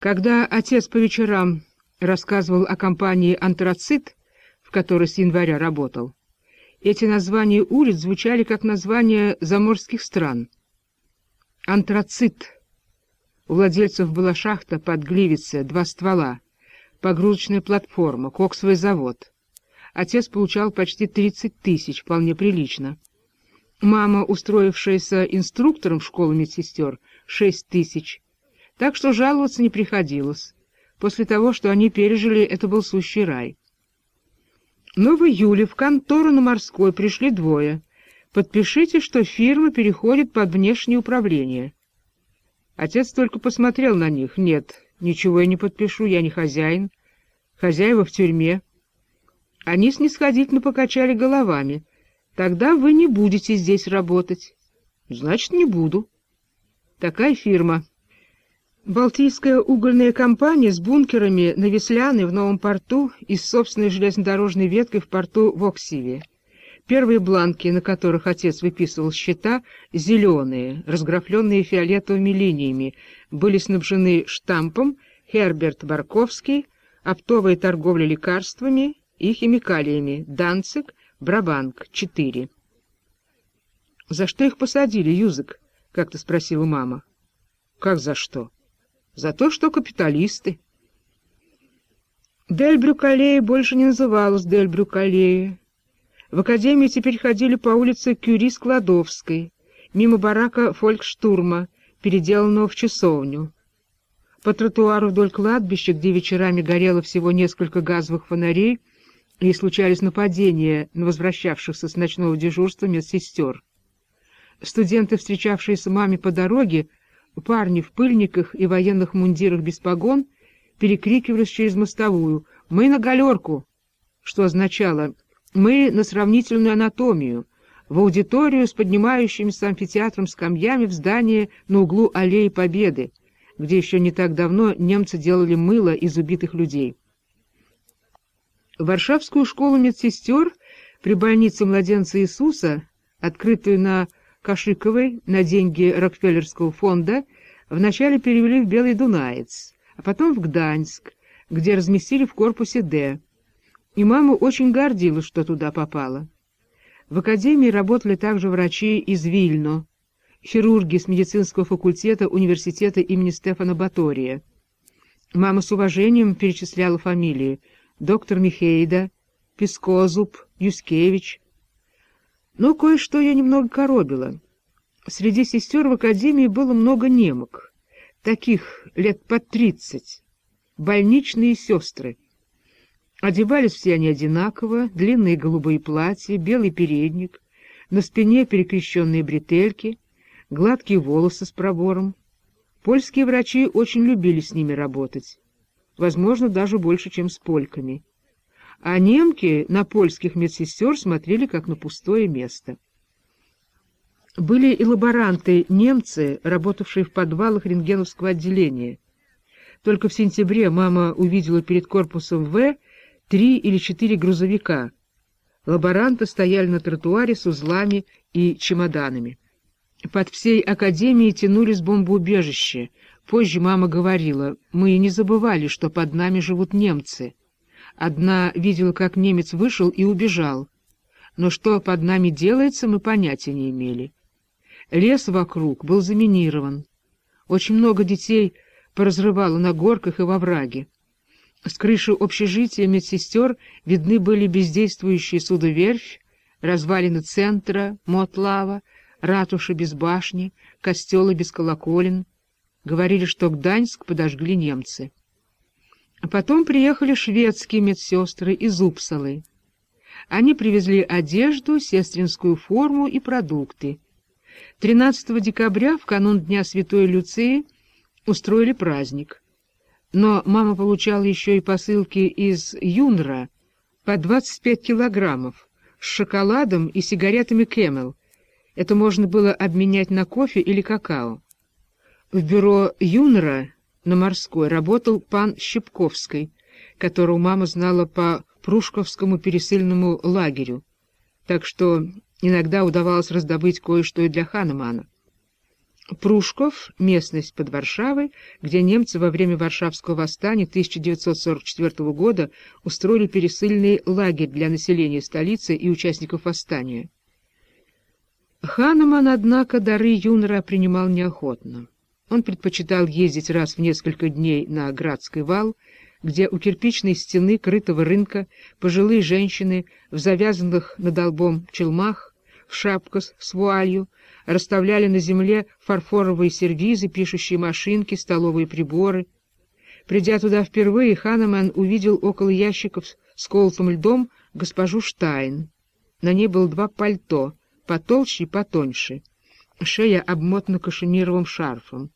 Когда отец по вечерам рассказывал о компании «Антрацит», в которой с января работал, эти названия улиц звучали как названия заморских стран. «Антрацит». У владельцев была шахта под Гливице, 2 ствола, погрузочная платформа, коксовый завод. Отец получал почти 30 тысяч, вполне прилично. Мама, устроившаяся инструктором в школу медсестер, 6 тысяч. Так что жаловаться не приходилось. После того, что они пережили, это был сущий рай. Но в июле в контору на Морской пришли 2. Подпишите, что фирма переходит под внешнее управление. Отец только посмотрел на них. Нет, ничего я не подпишу, я не хозяин. Хозяева в тюрьме. Они снисходительно покачали головами. Тогда вы не будете здесь работать. Значит, не буду. Такая фирма. Балтийская угольная компания с бункерами на Весляной в Новом порту и с собственной железнодорожной веткой в порту в Оксиве. Первые бланки, на которых отец выписывал счета, зеленые, разграфленные фиолетовыми линиями, были снабжены штампом «Херберт Барковский», «Оптовая торговля лекарствами» и химикалиями «Данциг», «Брабанк», 4. «За что их посадили, Юзек?» — как-то спросила мама. «Как за что?» «За то, что капиталисты». Дель Брюкалея больше не называлась Дель Брюкалея. В академии теперь ходили по улице Кюри-Складовской, мимо барака Фолькштурма, переделанного в часовню. По тротуару вдоль кладбища, где вечерами горело всего несколько газовых фонарей, и случались нападения на возвращавшихся с ночного дежурства медсестер. Студенты, встречавшиеся маме по дороге, парни в пыльниках и военных мундирах без погон, перекрикивались через мостовую «Мы на галерку!», что означало «Мы на сравнительную анатомию», в аудиторию с поднимающимися амфитеатром скамьями в здании на углу Аллеи Победы, где еще не так давно немцы делали мыло из убитых людей. Варшавскую школу медсестер при больнице младенца Иисуса, открытую на Кашиковой на деньги Рокфеллерского фонда, вначале перевели в Белый Дунаец, а потом в Гданьск, где разместили в корпусе «Д». И мама очень гордилась, что туда попала. В академии работали также врачи из Вильно, хирурги с медицинского факультета университета имени Стефана Батория. Мама с уважением перечисляла фамилии: доктор Михейда, Пескозуб, Юскевич. Но кое-что я немного коробила. Среди сестер в академии было много немок, таких лет под 30, больничные сестры. Одевались все они одинаково: длинные голубые платья, белый передник, на спине перекрещенные бретельки, гладкие волосы с пробором. Польские врачи очень любили с ними работать, возможно, даже больше, чем с польками. А немки на польских медсестер смотрели как на пустое место. Были и лаборанты-немцы, работавшие в подвалах рентгеновского отделения. Только в сентябре мама увидела перед корпусом В 3 или 4 грузовика. Лаборанты стояли на тротуаре с узлами и чемоданами. Под всей академией тянулись бомбоубежища. Позже мама говорила: мы не забывали, что под нами живут немцы. Одна видела, как немец вышел и убежал. Но что под нами делается, мы понятия не имели. Лес вокруг был заминирован. Очень много детей поразрывало на горках и во враге. С крыши общежития медсестер видны были бездействующие судоверфь, развалины центра, Мотлава, ратуши без башни, костелы без колоколен. Говорили, что Гданьск подожгли немцы. А потом приехали шведские медсестры из Упсалы. Они привезли одежду, сестринскую форму и продукты. 13 декабря, в канун Дня Святой Люции, устроили праздник. Но мама получала еще и посылки из Юнра по 25 килограммов с шоколадом и сигаретами Кэмел. Это можно было обменять на кофе или какао. В бюро Юнра на Морской работал пан Щепковский, которого мама знала по Прушковскому пересыльному лагерю, так что иногда удавалось раздобыть кое-что и для Ханемана. Прушков — местность под Варшавой, где немцы во время Варшавского восстания 1944 года устроили пересыльный лагерь для населения столицы и участников восстания. Ханеман, однако, дары Юнера принимал неохотно. Он предпочитал ездить раз в несколько дней на Градский вал, где у кирпичной стены крытого рынка пожилые женщины в завязанных над лбом челмах, в шапках с вуалью, расставляли на земле фарфоровые сервизы, пишущие машинки, столовые приборы. Придя туда впервые, Ханеман увидел около ящиков с колотым льдом госпожу Штайн. На ней было два пальто, потолще и потоньше. Шея обмотана кашемировым шарфом.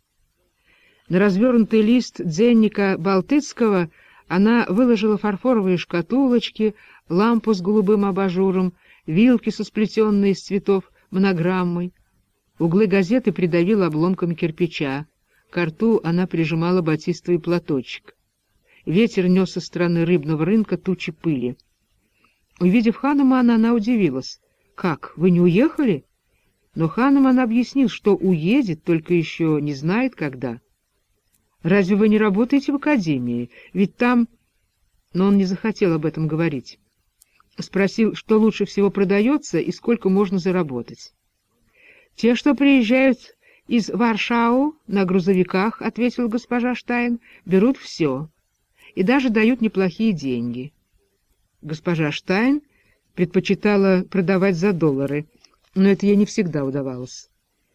На развернутый лист дзенника Балтыцкого она выложила фарфоровые шкатулочки, лампу с голубым абажуром, вилки со сплетенной из цветов монограммой. Углы газеты придавила обломками кирпича. Ко рту она прижимала батистовый платочек. Ветер нес со стороны рыбного рынка тучи пыли. Увидев Ханемана, она удивилась. «Как, вы не уехали?» Но Ханеман объяснил, что уедет, только еще не знает, когда. «Разве вы не работаете в академии? Ведь там...» Но он не захотел об этом говорить. Спросил, что лучше всего продается и сколько можно заработать. «Те, что приезжают из Варшау на грузовиках, — ответила госпожа Штайн, — берут все и даже дают неплохие деньги». Госпожа Штайн предпочитала продавать за доллары, но это ей не всегда удавалось.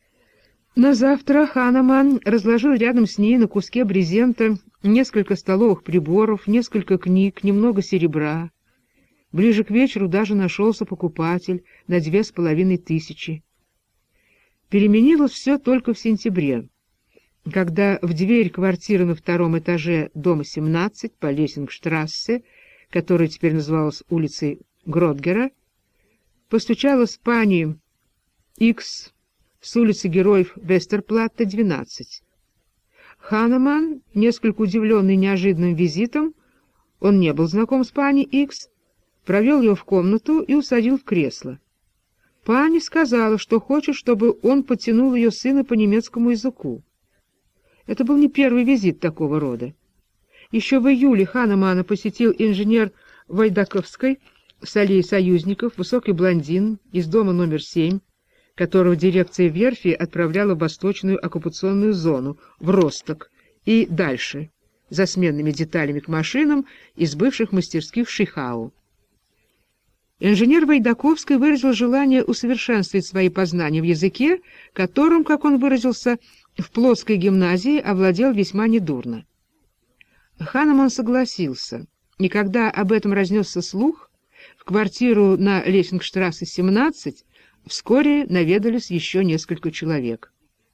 На завтра Ханеман разложил рядом с ней на куске брезента несколько столовых приборов, несколько книг, немного серебра. Ближе к вечеру даже нашелся покупатель на 2500. Переменилось все только в сентябре, когда в дверь квартиры на втором этаже дома 17 по Лессингштрассе, которая теперь называлась улицей Гротгера, постучалась пани Икс с улицы Героев Вестерплатте, 12. Ханеман, несколько удивленный неожиданным визитом, он не был знаком с пани Икс, провел ее в комнату и усадил в кресло. Пани сказала, что хочет, чтобы он подтянул ее сына по немецкому языку. Это был не первый визит такого рода. Еще в июле Ханемана посетил инженер Войдаковской с аллеи союзников, высокий блондин из дома номер 7, которого дирекция верфи отправляла в восточную оккупационную зону, в Росток и дальше, за сменными деталями к машинам из бывших мастерских Шихау. Инженер Войдаковский выразил желание усовершенствовать свои познания в языке, которым, как он выразился, в Плотской гимназии овладел весьма недурно. Ханеман согласился, и когда об этом разнесся слух, в квартиру на Лессингштрассе 17 вскоре наведались еще несколько человек.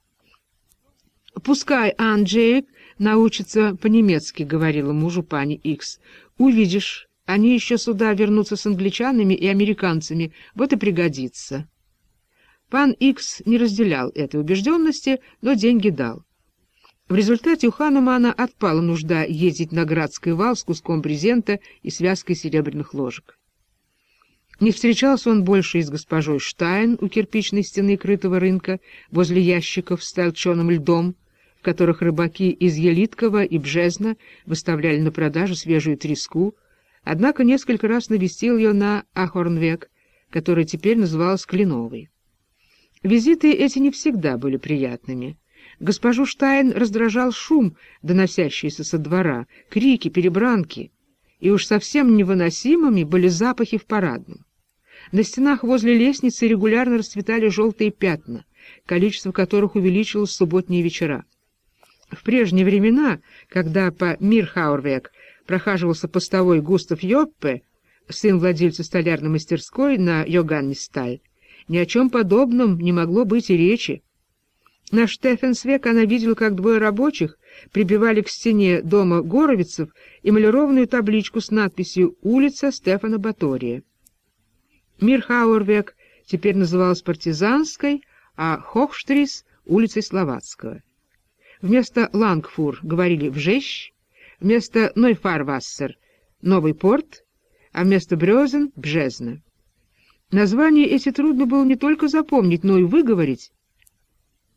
«Пускай Анджей научится по-немецки», — говорила мужу пани Икс. «Увидишь, они еще сюда вернутся с англичанами и американцами, вот и пригодится». Пан Икс не разделял этой убежденности, но деньги дал. В результате у Ханемана отпала нужда ездить на Градский вал с куском брезента и связкой серебряных ложек. Не встречался он больше и с госпожой Штайн у кирпичной стены крытого рынка возле ящиков с толченым льдом, в которых рыбаки из Елиткова и Бжезна выставляли на продажу свежую треску, однако несколько раз навестил ее на Ахорнвек, которая теперь называлась Кленовой. Визиты эти не всегда были приятными. Госпожу Штайн раздражал шум, доносящийся со двора, крики, перебранки, и уж совсем невыносимыми были запахи в парадном. На стенах возле лестницы регулярно расцветали желтые пятна, количество которых увеличилось в субботние вечера. В прежние времена, когда по Мирхауэрвек прохаживался постовой Густав Йоппе, сын владельца столярной мастерской на Йоганнисталь, ни о чем подобном не могло быть и речи. На Штефенсвек она видела, как двое рабочих прибивали к стене дома Горовицев эмалированную табличку с надписью «Улица Стефана Батория». Мирхауэрвек теперь называлась Партизанской, а Хохштрис — улицей Словацкого. Вместо Лангфур говорили «Вжещ», вместо Нойфарвассер — Новый порт, а вместо Брёзен — Бжезна. Названия эти трудно было не только запомнить, но и выговорить.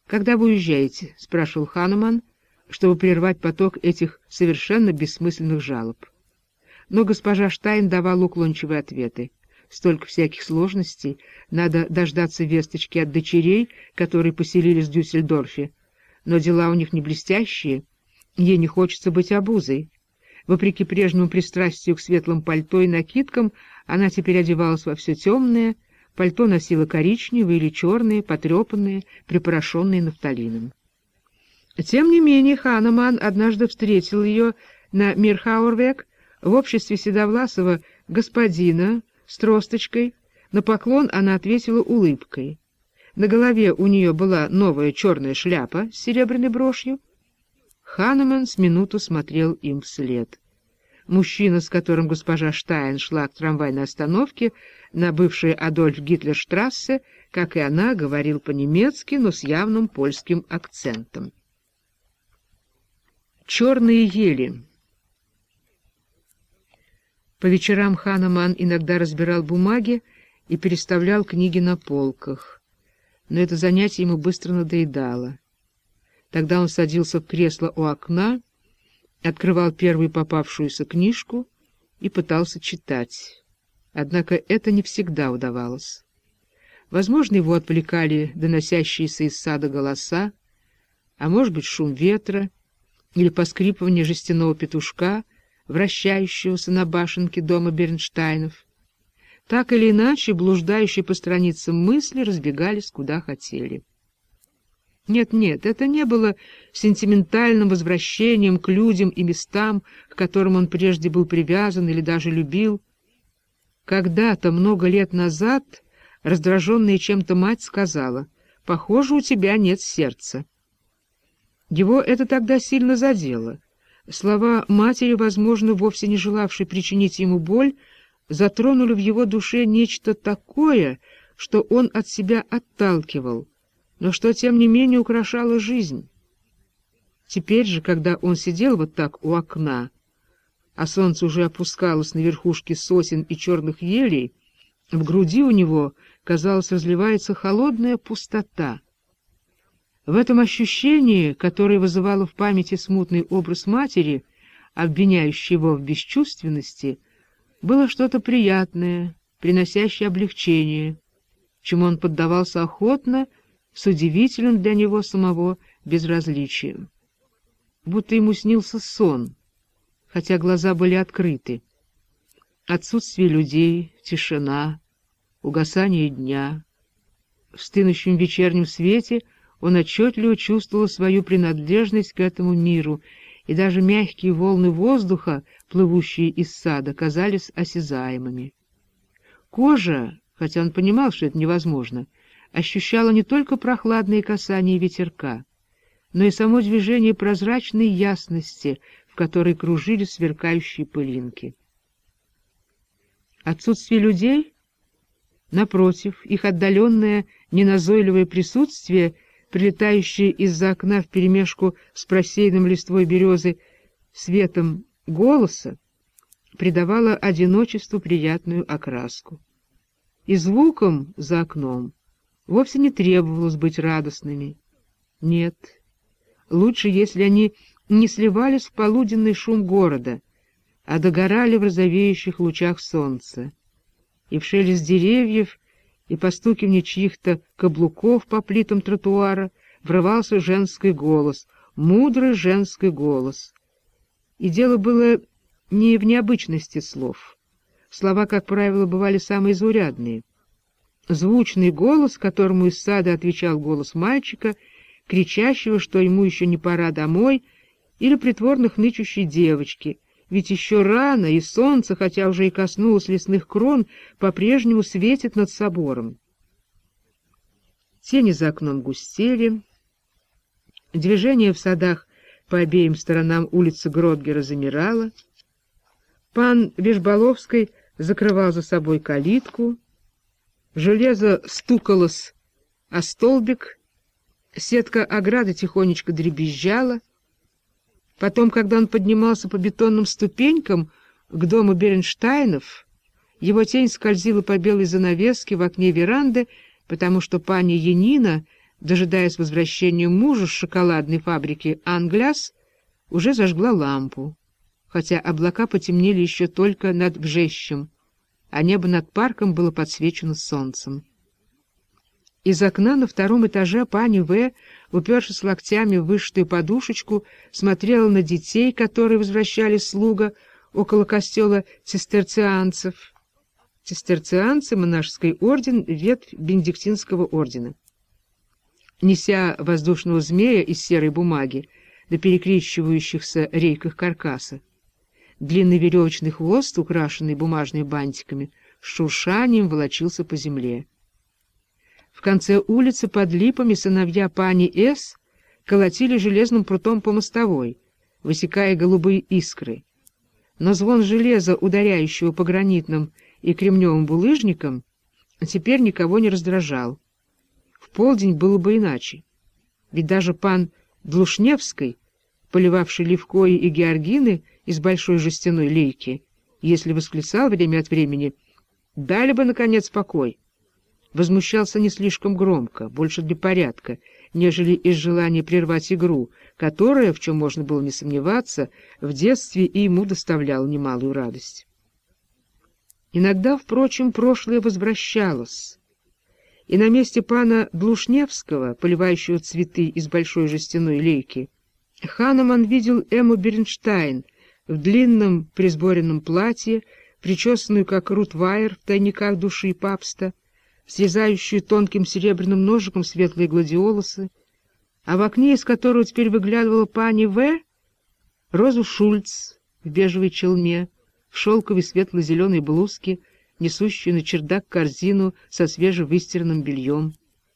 «Когда вы уезжаете?» — спрашивал Ханеман, чтобы прервать поток этих совершенно бессмысленных жалоб. Но госпожа Штайн давала уклончивые ответы. Столько всяких сложностей, надо дождаться весточки от дочерей, которые поселились в Дюссельдорфе. Но дела у них не блестящие, ей не хочется быть обузой. Вопреки прежнему пристрастию к светлым пальто и накидкам, она теперь одевалась во все темное, пальто носила коричневые или черные, потрепанные, припорошенные нафталином. Тем не менее, Ханеман однажды встретил ее на Мирхауэрвег в обществе седовласого господина с тросточкой. На поклон она ответила улыбкой. На голове у нее была новая черная шляпа с серебряной брошью. Ханеман с минуту смотрел им вслед. Мужчина, с которым госпожа Штайн шла к трамвайной остановке на бывшей Адольф-Гитлер-штрассе, как и она, говорил по-немецки, но с явным польским акцентом. Черные ели. По вечерам Ханеман иногда разбирал бумаги и переставлял книги на полках, но это занятие ему быстро надоедало. Тогда он садился в кресло у окна, открывал первую попавшуюся книжку и пытался читать. Однако это не всегда удавалось. Возможно, его отвлекали доносящиеся из сада голоса, а может быть, шум ветра или поскрипывание жестяного петушка, вращающегося на башенке дома Бернштайнов. Так или иначе, блуждающие по страницам мысли разбегались куда хотели. Нет, это не было сентиментальным возвращением к людям и местам, к которым он прежде был привязан или даже любил. Когда-то, много лет назад, раздраженная чем-то мать сказала: «Похоже, у тебя нет сердца». Его это тогда сильно задело. Слова матери, возможно, вовсе не желавшей причинить ему боль, затронули в его душе нечто такое, что он от себя отталкивал, но что, тем не менее, украшало жизнь. Теперь же, когда он сидел вот так у окна, а солнце уже опускалось на верхушки сосен и черных елей, в груди у него, казалось, разливается холодная пустота. В этом ощущении, которое вызывало в памяти смутный образ матери, обвиняющей его в бесчувственности, было что-то приятное, приносящее облегчение, чему он поддавался охотно, с удивительным для него самого безразличием. Будто ему снился сон, хотя глаза были открыты. Отсутствие людей, тишина, угасание дня. В стынущем вечернем свете он отчетливо чувствовал свою принадлежность к этому миру, и даже мягкие волны воздуха, плывущие из сада, казались осязаемыми. Кожа, хотя он понимал, что это невозможно, ощущала не только прохладные касания ветерка, но и само движение прозрачной ясности, в которой кружили сверкающие пылинки. Отсутствие людей, напротив, их отдаленное, неназойливое присутствие, прилетающее из-за окна вперемешку с просеянным листвой березы светом голоса, придавало одиночеству приятную окраску. И звуком за окном вовсе не требовалось быть радостными. Нет, лучше, если они не сливались в полуденный шум города, а догорали в розовеющих лучах солнца. И в шелест деревьев, и постукивание чьих-то каблуков по плитам тротуара врывался женский голос, мудрый женский голос. И дело было не в необычности слов. Слова, как правило, бывали самые заурядные. Звучный голос, которому из сада отвечал голос мальчика, кричащего, что ему еще не пора домой, или притворно хнычущей девочки, ведь еще рано, и солнце, хотя уже и коснулось лесных крон, по-прежнему светит над собором. Тени за окном густели, движение в садах по обеим сторонам улицы Гродгера замирало, пан Вежболовский закрывал за собой калитку, железо стукалось о столбик, сетка ограды тихонечко дребезжала. Потом, когда он поднимался по бетонным ступенькам к дому Бернштайнов, его тень скользила по белой занавеске в окне веранды, потому что пани Янина дожидаясь возвращения мужа с шоколадной фабрики «Англяс», уже зажгла лампу, хотя облака потемнели еще только над Бжещем, а небо над парком было подсвечено солнцем. Из окна на втором этаже пани В., упершись локтями в вышитую подушечку, смотрела на детей, которые возвращались с луга около костела цистерцианцев. Цистерцианцы — монашеский орден, ветвь бенедиктинского ордена. Неся воздушного змея из серой бумаги на перекрещивающихся рейках каркаса, длинный веревочный хвост, украшенный бумажными бантиками, с шуршанием волочился по земле. В конце улицы под липами сыновья пани С. колотили железным прутом по мостовой, высекая голубые искры. Но звон железа, ударяющего по гранитным и кремневым булыжникам, теперь никого не раздражал. В полдень было бы иначе, ведь даже пан Длушневский, поливавший левкои и георгины из большой жестяной лейки, если восклицал время от времени «Дали бы, наконец, покой!», возмущался не слишком громко, больше для порядка, нежели из желания прервать игру, которая, в чем можно было не сомневаться, в детстве и ему доставляла немалую радость. Иногда, впрочем, прошлое возвращалось, и на месте пана Длушневского, поливающего цветы из большой жестяной лейки, Ханеман видел Эмму Бернштайн в длинном присборенном платье, причесанную как Рут Вайер в «Тайниках души папста», срезающую тонким серебряным ножиком светлые гладиолусы, а в окне, из которого теперь выглядывала пани В., Розу Шульц в бежевой челме, в шелковой светло-зеленой блузке, несущую на чердак корзину со свежевыстиранным бельем.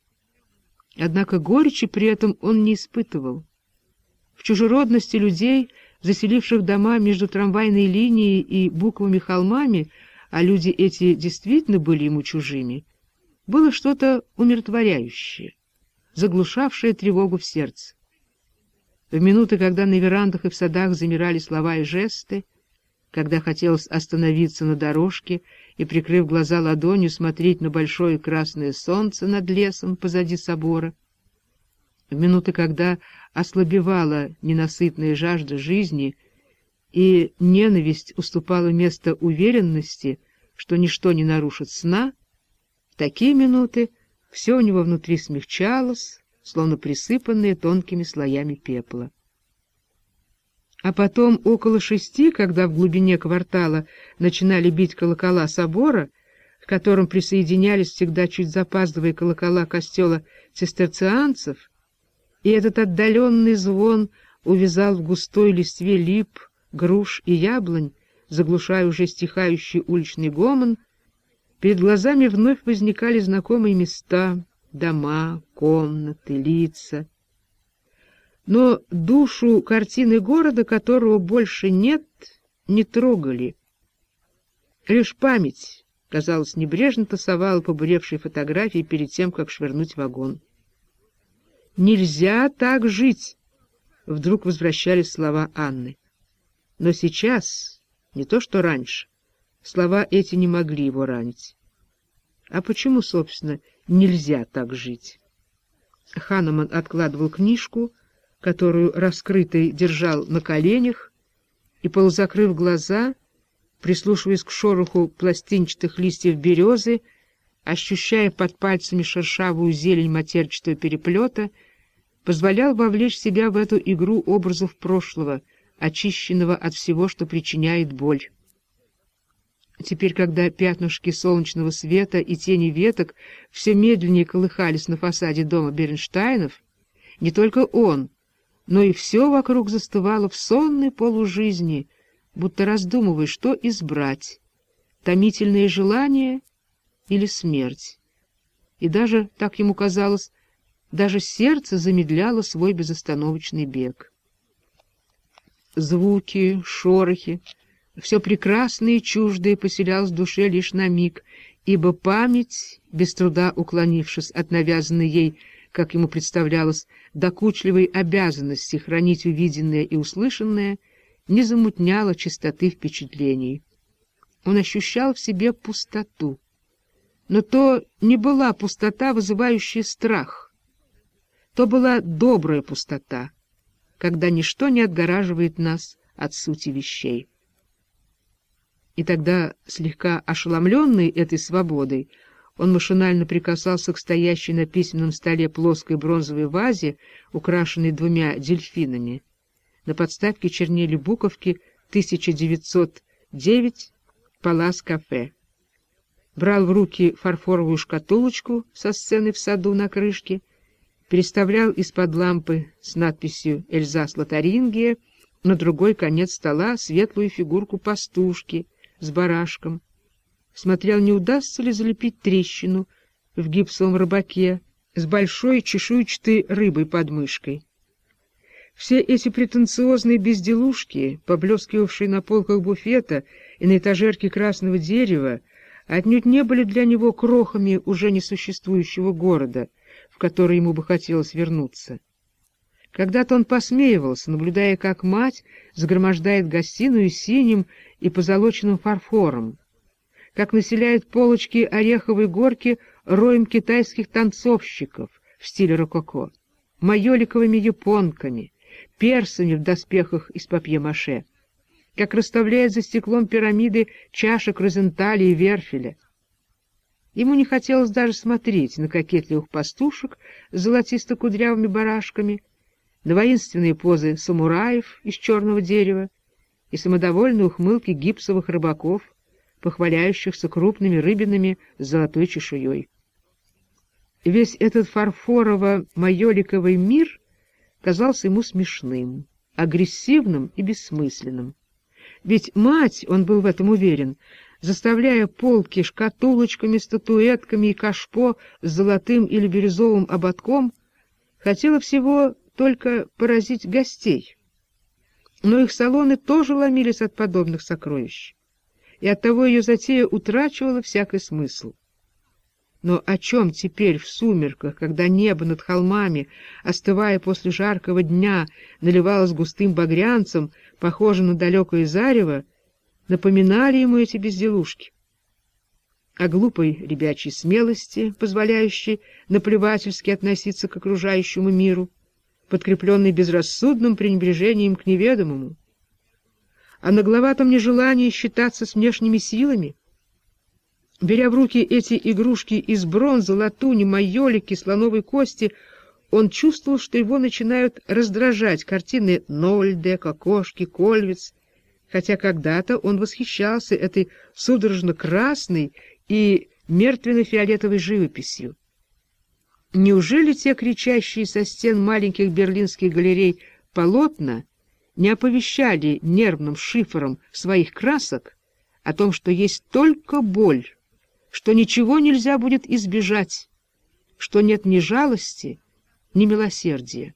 Однако горечи при этом он не испытывал. В чужеродности людей, заселивших дома между трамвайной линией и буковыми холмами, а люди эти действительно были ему чужими, было что-то умиротворяющее, заглушавшее тревогу в сердце. В минуты, когда на верандах и в садах замирали слова и жесты, когда хотелось остановиться на дорожке и, прикрыв глаза ладонью, смотреть на большое красное солнце над лесом позади собора, в минуты, когда ослабевала ненасытная жажда жизни и ненависть уступала место уверенности, что ничто не нарушит сна, в такие минуты все у него внутри смягчалось, словно присыпанное тонкими слоями пепла. А потом, около 6, когда в глубине квартала начинали бить колокола собора, к которым присоединялись всегда чуть запаздывая колокола костела цистерцианцев, и этот отдаленный звон увязал в густой листве лип, груш и яблонь, заглушая уже стихающий уличный гомон, перед глазами вновь возникали знакомые места, дома, комнаты, лица. Но душу картины города, которого больше нет, не трогали. Лишь память, казалось, небрежно тасовала побуревшие фотографии перед тем, как швырнуть в вагон. «Нельзя так жить!» — вдруг возвращались слова Анны. Но сейчас, не то что раньше, слова эти не могли его ранить. А почему, собственно, нельзя так жить? Ханеман откладывал книжку, которую раскрытой держал на коленях, и, полузакрыв глаза, прислушиваясь к шороху пластинчатых листьев березы, ощущая под пальцами шершавую зелень матерчатого переплета, позволял вовлечь себя в эту игру образов прошлого, очищенного от всего, что причиняет боль. Теперь, когда пятнышки солнечного света и тени веток все медленнее колыхались на фасаде дома Бернштайнов, не только он, но и все вокруг застывало в сонной полужизни, будто раздумывая, что избрать — томительное желание или смерть. И даже, так ему казалось, даже сердце замедляло свой безостановочный бег. Звуки, шорохи, все прекрасное и чуждое поселялось в душе лишь на миг, ибо память, без труда уклонившись от навязанной ей, как ему представлялось, докучливой обязанности хранить увиденное и услышанное, не замутняла чистоты впечатлений. Он ощущал в себе пустоту. Но то не была пустота, вызывающая страх. То была добрая пустота, когда ничто не отгораживает нас от сути вещей. И тогда, слегка ошеломленный этой свободой, он машинально прикасался к стоящей на письменном столе плоской бронзовой вазе, украшенной 2 дельфинами. На подставке чернели буковки 1909 «Палас-кафе». Брал в руки фарфоровую шкатулочку со сценой в саду на крышке, переставлял из-под лампы с надписью «Эльзас-Лотарингия» на другой конец стола светлую фигурку пастушки с барашком, смотрел, не удастся ли залепить трещину в гипсовом рыбаке с большой чешуйчатой рыбой под мышкой. Все эти претенциозные безделушки, поблескивавшие на полках буфета и на этажерке красного дерева, отнюдь не были для него крохами уже несуществующего города, в который ему бы хотелось вернуться. Когда-то он посмеивался, наблюдая, как мать загромождает гостиную синим и позолоченным фарфором, как населяют полочки ореховой горки роем китайских танцовщиков в стиле рококо, майоликовыми японками, персами в доспехах из папье-маше, как расставляет за стеклом пирамиды чашек Розенталя и Верфеля. Ему не хотелось даже смотреть на кокетливых пастушек с золотисто-кудрявыми барашками, на воинственные позы самураев из черного дерева и самодовольные ухмылки гипсовых рыбаков, похваляющихся крупными рыбинами с золотой чешуей. Весь этот фарфорово-майоликовый мир казался ему смешным, агрессивным и бессмысленным. Ведь мать, он был в этом уверен, заставляя полки шкатулочками, статуэтками и кашпо с золотым или бирюзовым ободком, хотела всего только поразить гостей. Но их салоны тоже ломились от подобных сокровищ, и оттого ее затея утрачивала всякий смысл. Но о чем теперь в сумерках, когда небо над холмами, остывая после жаркого дня, наливалось густым багрянцем, похожим на далекое зарево, напоминали ему эти безделушки? О глупой ребячей смелости, позволяющей наплевательски относиться к окружающему миру, подкрепленной безрассудным пренебрежением к неведомому, о нагловатом нежелании считаться с внешними силами. Беря в руки эти игрушки из бронзы, латуни, майолики, слоновой кости, он чувствовал, что его начинают раздражать картины Нольде, Кокошки, Кольвиц, хотя когда-то он восхищался этой судорожно-красной и мертвенно-фиолетовой живописью. Неужели те кричащие со стен маленьких берлинских галерей полотна не оповещали нервным шифром своих красок о том, что есть только боль, что ничего нельзя будет избежать, что нет ни жалости, ни милосердия?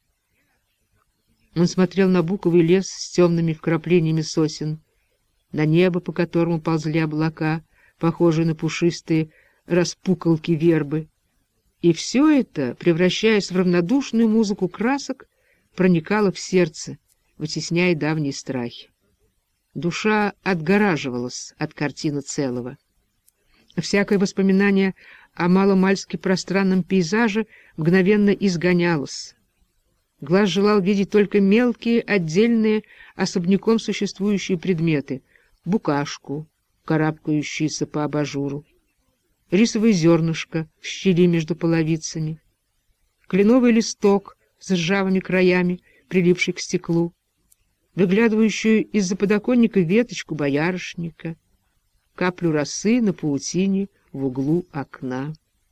Он смотрел на буковый лес с темными вкраплениями сосен, на небо, по которому ползли облака, похожие на пушистые распуколки вербы, и все это, превращаясь в равнодушную музыку красок, проникало в сердце, вытесняя давние страхи. Душа отгораживалась от картины целого. Всякое воспоминание о маломальски пространном пейзаже мгновенно изгонялось. Глаз желал видеть только мелкие, отдельные, особняком существующие предметы — букашку, карабкающуюся по абажуру, рисовое зернышко в щели между половицами, кленовый листок с ржавыми краями, прилипший к стеклу, выглядывающую из-за подоконника веточку боярышника, каплю росы на паутине в углу окна.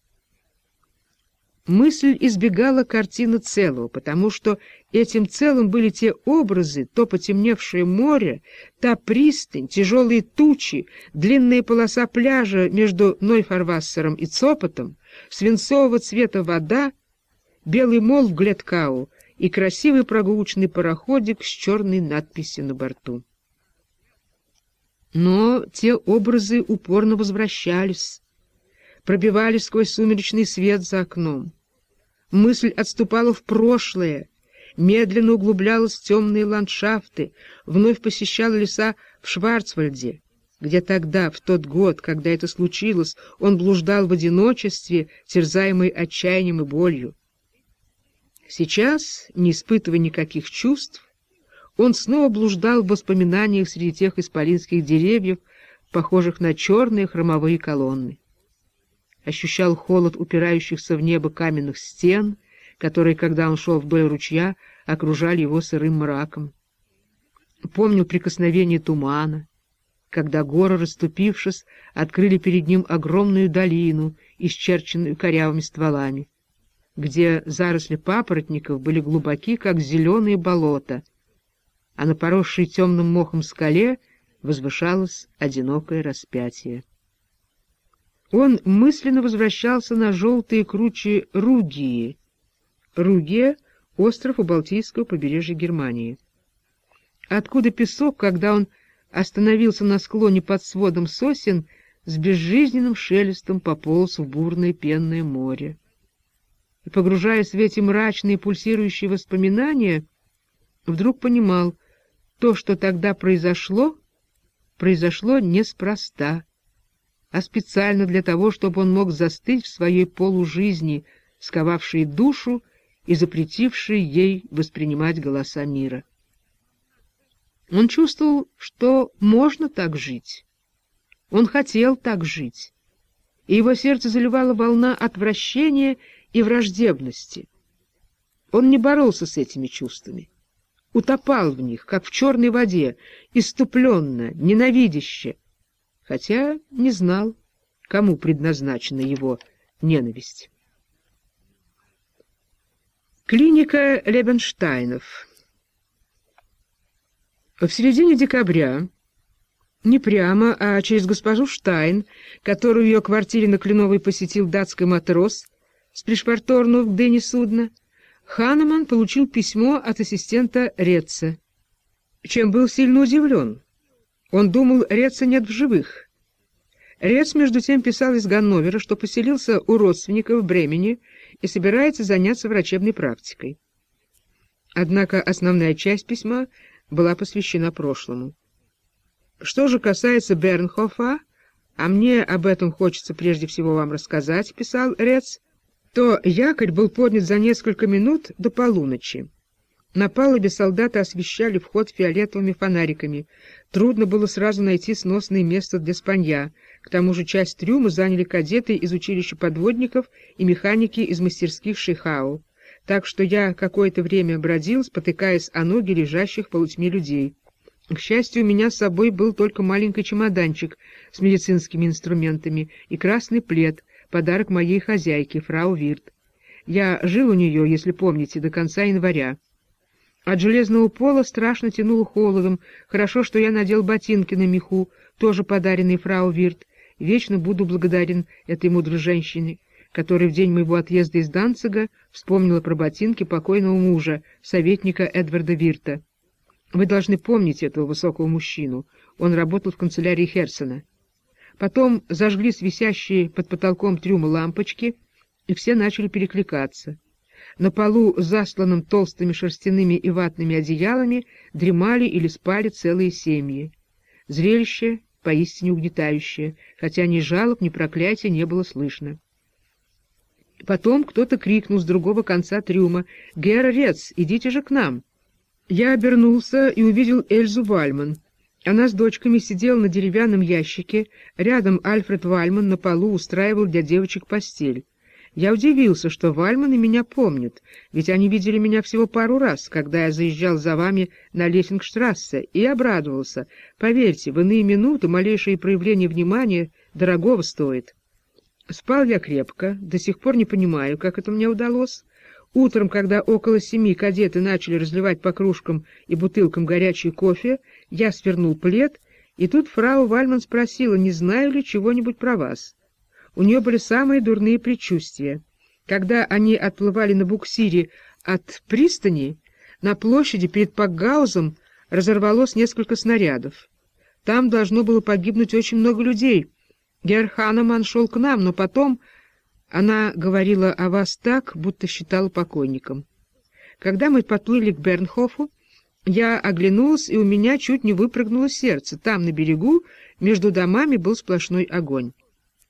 Мысль избегала картины целого, потому что этим целым были те образы, то потемневшее море, та пристань, тяжелые тучи, длинная полоса пляжа между Нойфарвассером и Цопотом, свинцового цвета вода, белый мол в Гледкау и красивый прогулочный пароходик с черной надписью на борту. Но те образы упорно возвращались, пробивались сквозь сумеречный свет за окном. Мысль отступала в прошлое, медленно углублялась в темные ландшафты, вновь посещала леса в Шварцвальде, где тогда, в тот год, когда это случилось, он блуждал в одиночестве, терзаемый отчаянием и болью. Сейчас, не испытывая никаких чувств, он снова блуждал в воспоминаниях среди тех исполинских деревьев, похожих на черные хромовые колонны. Ощущал холод упирающихся в небо каменных стен, которые, когда он шел вдоль ручья, окружали его сырым мраком. Помнил прикосновение тумана, когда горы, расступившись, открыли перед ним огромную долину, исчерченную корявыми стволами, где заросли папоротников были глубоки, как зеленые болота, а на поросшей темным мохом скале возвышалось одинокое распятие. Он мысленно возвращался на желтые кручи Ругии. Ругия — остров у Балтийского побережья Германии. Откуда песок, когда он остановился на склоне под сводом сосен, с безжизненным шелестом пополз в бурное пенное море. И, погружаясь в эти мрачные пульсирующие воспоминания, вдруг понимал, то, что тогда произошло неспроста, а специально для того, чтобы он мог застыть в своей полужизни, сковавшей душу и запретившей ей воспринимать голоса мира. Он чувствовал, что можно так жить. Он хотел так жить, и его сердце заливала волна отвращения и враждебности. Он не боролся с этими чувствами, утопал в них, как в черной воде, исступленно, ненавидяще, хотя не знал, кому предназначена его ненависть. Клиника Лебенштайнов. В середине декабря, не прямо, а через госпожу Штайн, которую в ее квартире на Кленовой посетил датский матрос с пришвартованного к дыне судна, Ханеман получил письмо от ассистента Ретца, чем был сильно удивлен. Он думал, Ретца нет в живых. Рец, между тем, писал из Ганновера, что поселился у родственников в Бремени и собирается заняться врачебной практикой. Однако основная часть письма была посвящена прошлому. «Что же касается Бернхофа, а мне об этом хочется прежде всего вам рассказать», — писал Рец, то якорь был поднят за несколько минут до полуночи. На палубе солдаты освещали вход фиолетовыми фонариками. Трудно было сразу найти сносное место для спанья. К тому же часть трюма заняли кадеты из училища подводников и механики из мастерских Шейхау. Так что я какое-то время бродил, спотыкаясь о ноги лежащих в полутьме людей. К счастью, у меня с собой был только маленький чемоданчик с медицинскими инструментами и красный плед, подарок моей хозяйке, фрау Вирт. Я жил у нее, если помните, до конца января. От железного пола страшно тянуло холодом. Хорошо, что я надел ботинки на меху, тоже подаренные фрау Вирт. Вечно буду благодарен этой мудрой женщине, которая в день моего отъезда из Данцига вспомнила про ботинки покойного мужа, советника Эдварда Вирта. Вы должны помнить этого высокого мужчину. Он работал в канцелярии Херсена. Потом зажглись висящие под потолком трюма лампочки, и все начали перекликаться. На полу, засланном толстыми шерстяными и ватными одеялами, дремали или спали целые семьи. Зрелище поистине угнетающее, хотя ни жалоб, ни проклятия не было слышно. Потом кто-то крикнул с другого конца трюма: «Герр Рец, идите же к нам!» Я обернулся и увидел Эльзу Вальман. Она с дочками сидела на деревянном ящике, рядом Альфред Вальман на полу устраивал для девочек постель. Я удивился, что Вальманы меня помнят, ведь они видели меня всего пару раз, когда я заезжал за вами на Лессингштрассе, и обрадовался. Поверьте, в иные минуты малейшее проявление внимания дорогого стоит. Спал я крепко, до сих пор не понимаю, как это мне удалось. Утром, когда около 7 кадеты начали разливать по кружкам и бутылкам горячий кофе, я свернул плед, и тут фрау Вальман спросила, не знаю ли чего-нибудь про вас. У нее были самые дурные предчувствия. Когда они отплывали на буксире от пристани, на площади перед Пакгаузом разорвалось несколько снарядов. Там должно было погибнуть очень много людей. Герр Ханеман шел к нам, но потом... Она говорила о вас так, будто считала покойником. Когда мы подплыли к Бернхофу, я оглянулась, и у меня чуть не выпрыгнуло сердце. Там, на берегу, между домами был сплошной огонь.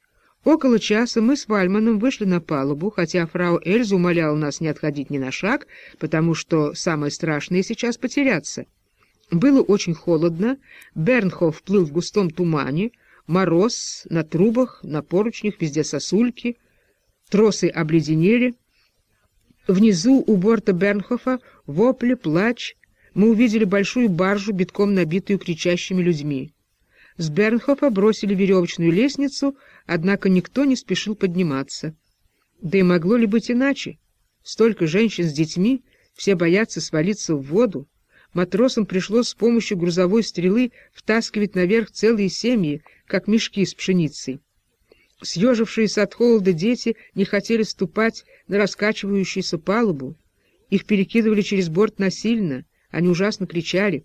Около часа мы с Вальманом вышли на палубу, хотя фрау Эльза умоляла нас не отходить ни на шаг, потому что самое страшное сейчас потеряться. Было очень холодно, Бернхоф плыл в густом тумане, мороз, на трубах, на поручнях, везде сосульки, тросы обледенели. Внизу у борта Бернхофа вопли, плач. Мы увидели большую баржу, битком набитую кричащими людьми. С Бернхофа бросили веревочную лестницу, однако никто не спешил подниматься. Да и могло ли быть иначе? Столько женщин с детьми, все боятся свалиться в воду. Матросам пришлось с помощью грузовой стрелы втаскивать наверх целые семьи, как мешки с пшеницей. Съежившиеся от холода дети не хотели ступать на раскачивающуюся палубу. Их перекидывали через борт насильно, они ужасно кричали.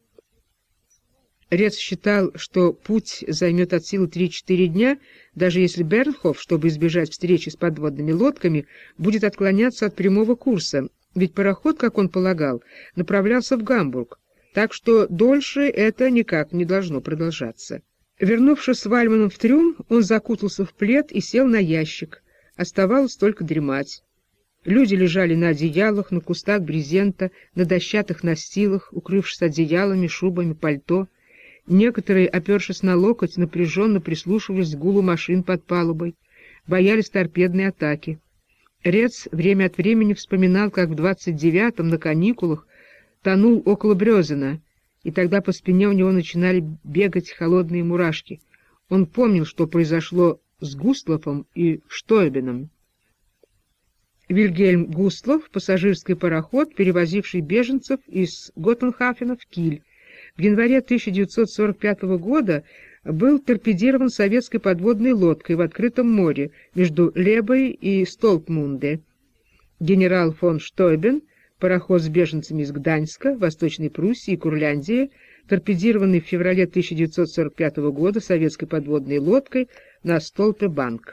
Рец считал, что путь займет от силы 3-4 дня, даже если Бернхоф, чтобы избежать встречи с подводными лодками, будет отклоняться от прямого курса, ведь пароход, как он полагал, направлялся в Гамбург, так что дольше это никак не должно продолжаться. Вернувшись с Вальманом в трюм, он закутался в плед и сел на ящик. Оставалось только дремать. Люди лежали на одеялах, на кустах брезента, на дощатых настилах, укрывшись одеялами, шубами, пальто. Некоторые, опершись на локоть, напряженно прислушивались к гулу машин под палубой, боялись торпедной атаки. Рец время от времени вспоминал, как в 29-м на каникулах тонул около Брёзена, и тогда по спине у него начинали бегать холодные мурашки. Он помнил, что произошло с Густлофом и Штойбеном. Вильгельм Густлов — пассажирский пароход, перевозивший беженцев из Готтенхафена в Киль. В январе 1945 года был торпедирован советской подводной лодкой в открытом море между Лебой и Столпмунде. Генерал фон Штойбен, пароход с беженцами из Гданьска, Восточной Пруссии и Курляндии, торпедированный в феврале 1945 года советской подводной лодкой на Столпе-Банк.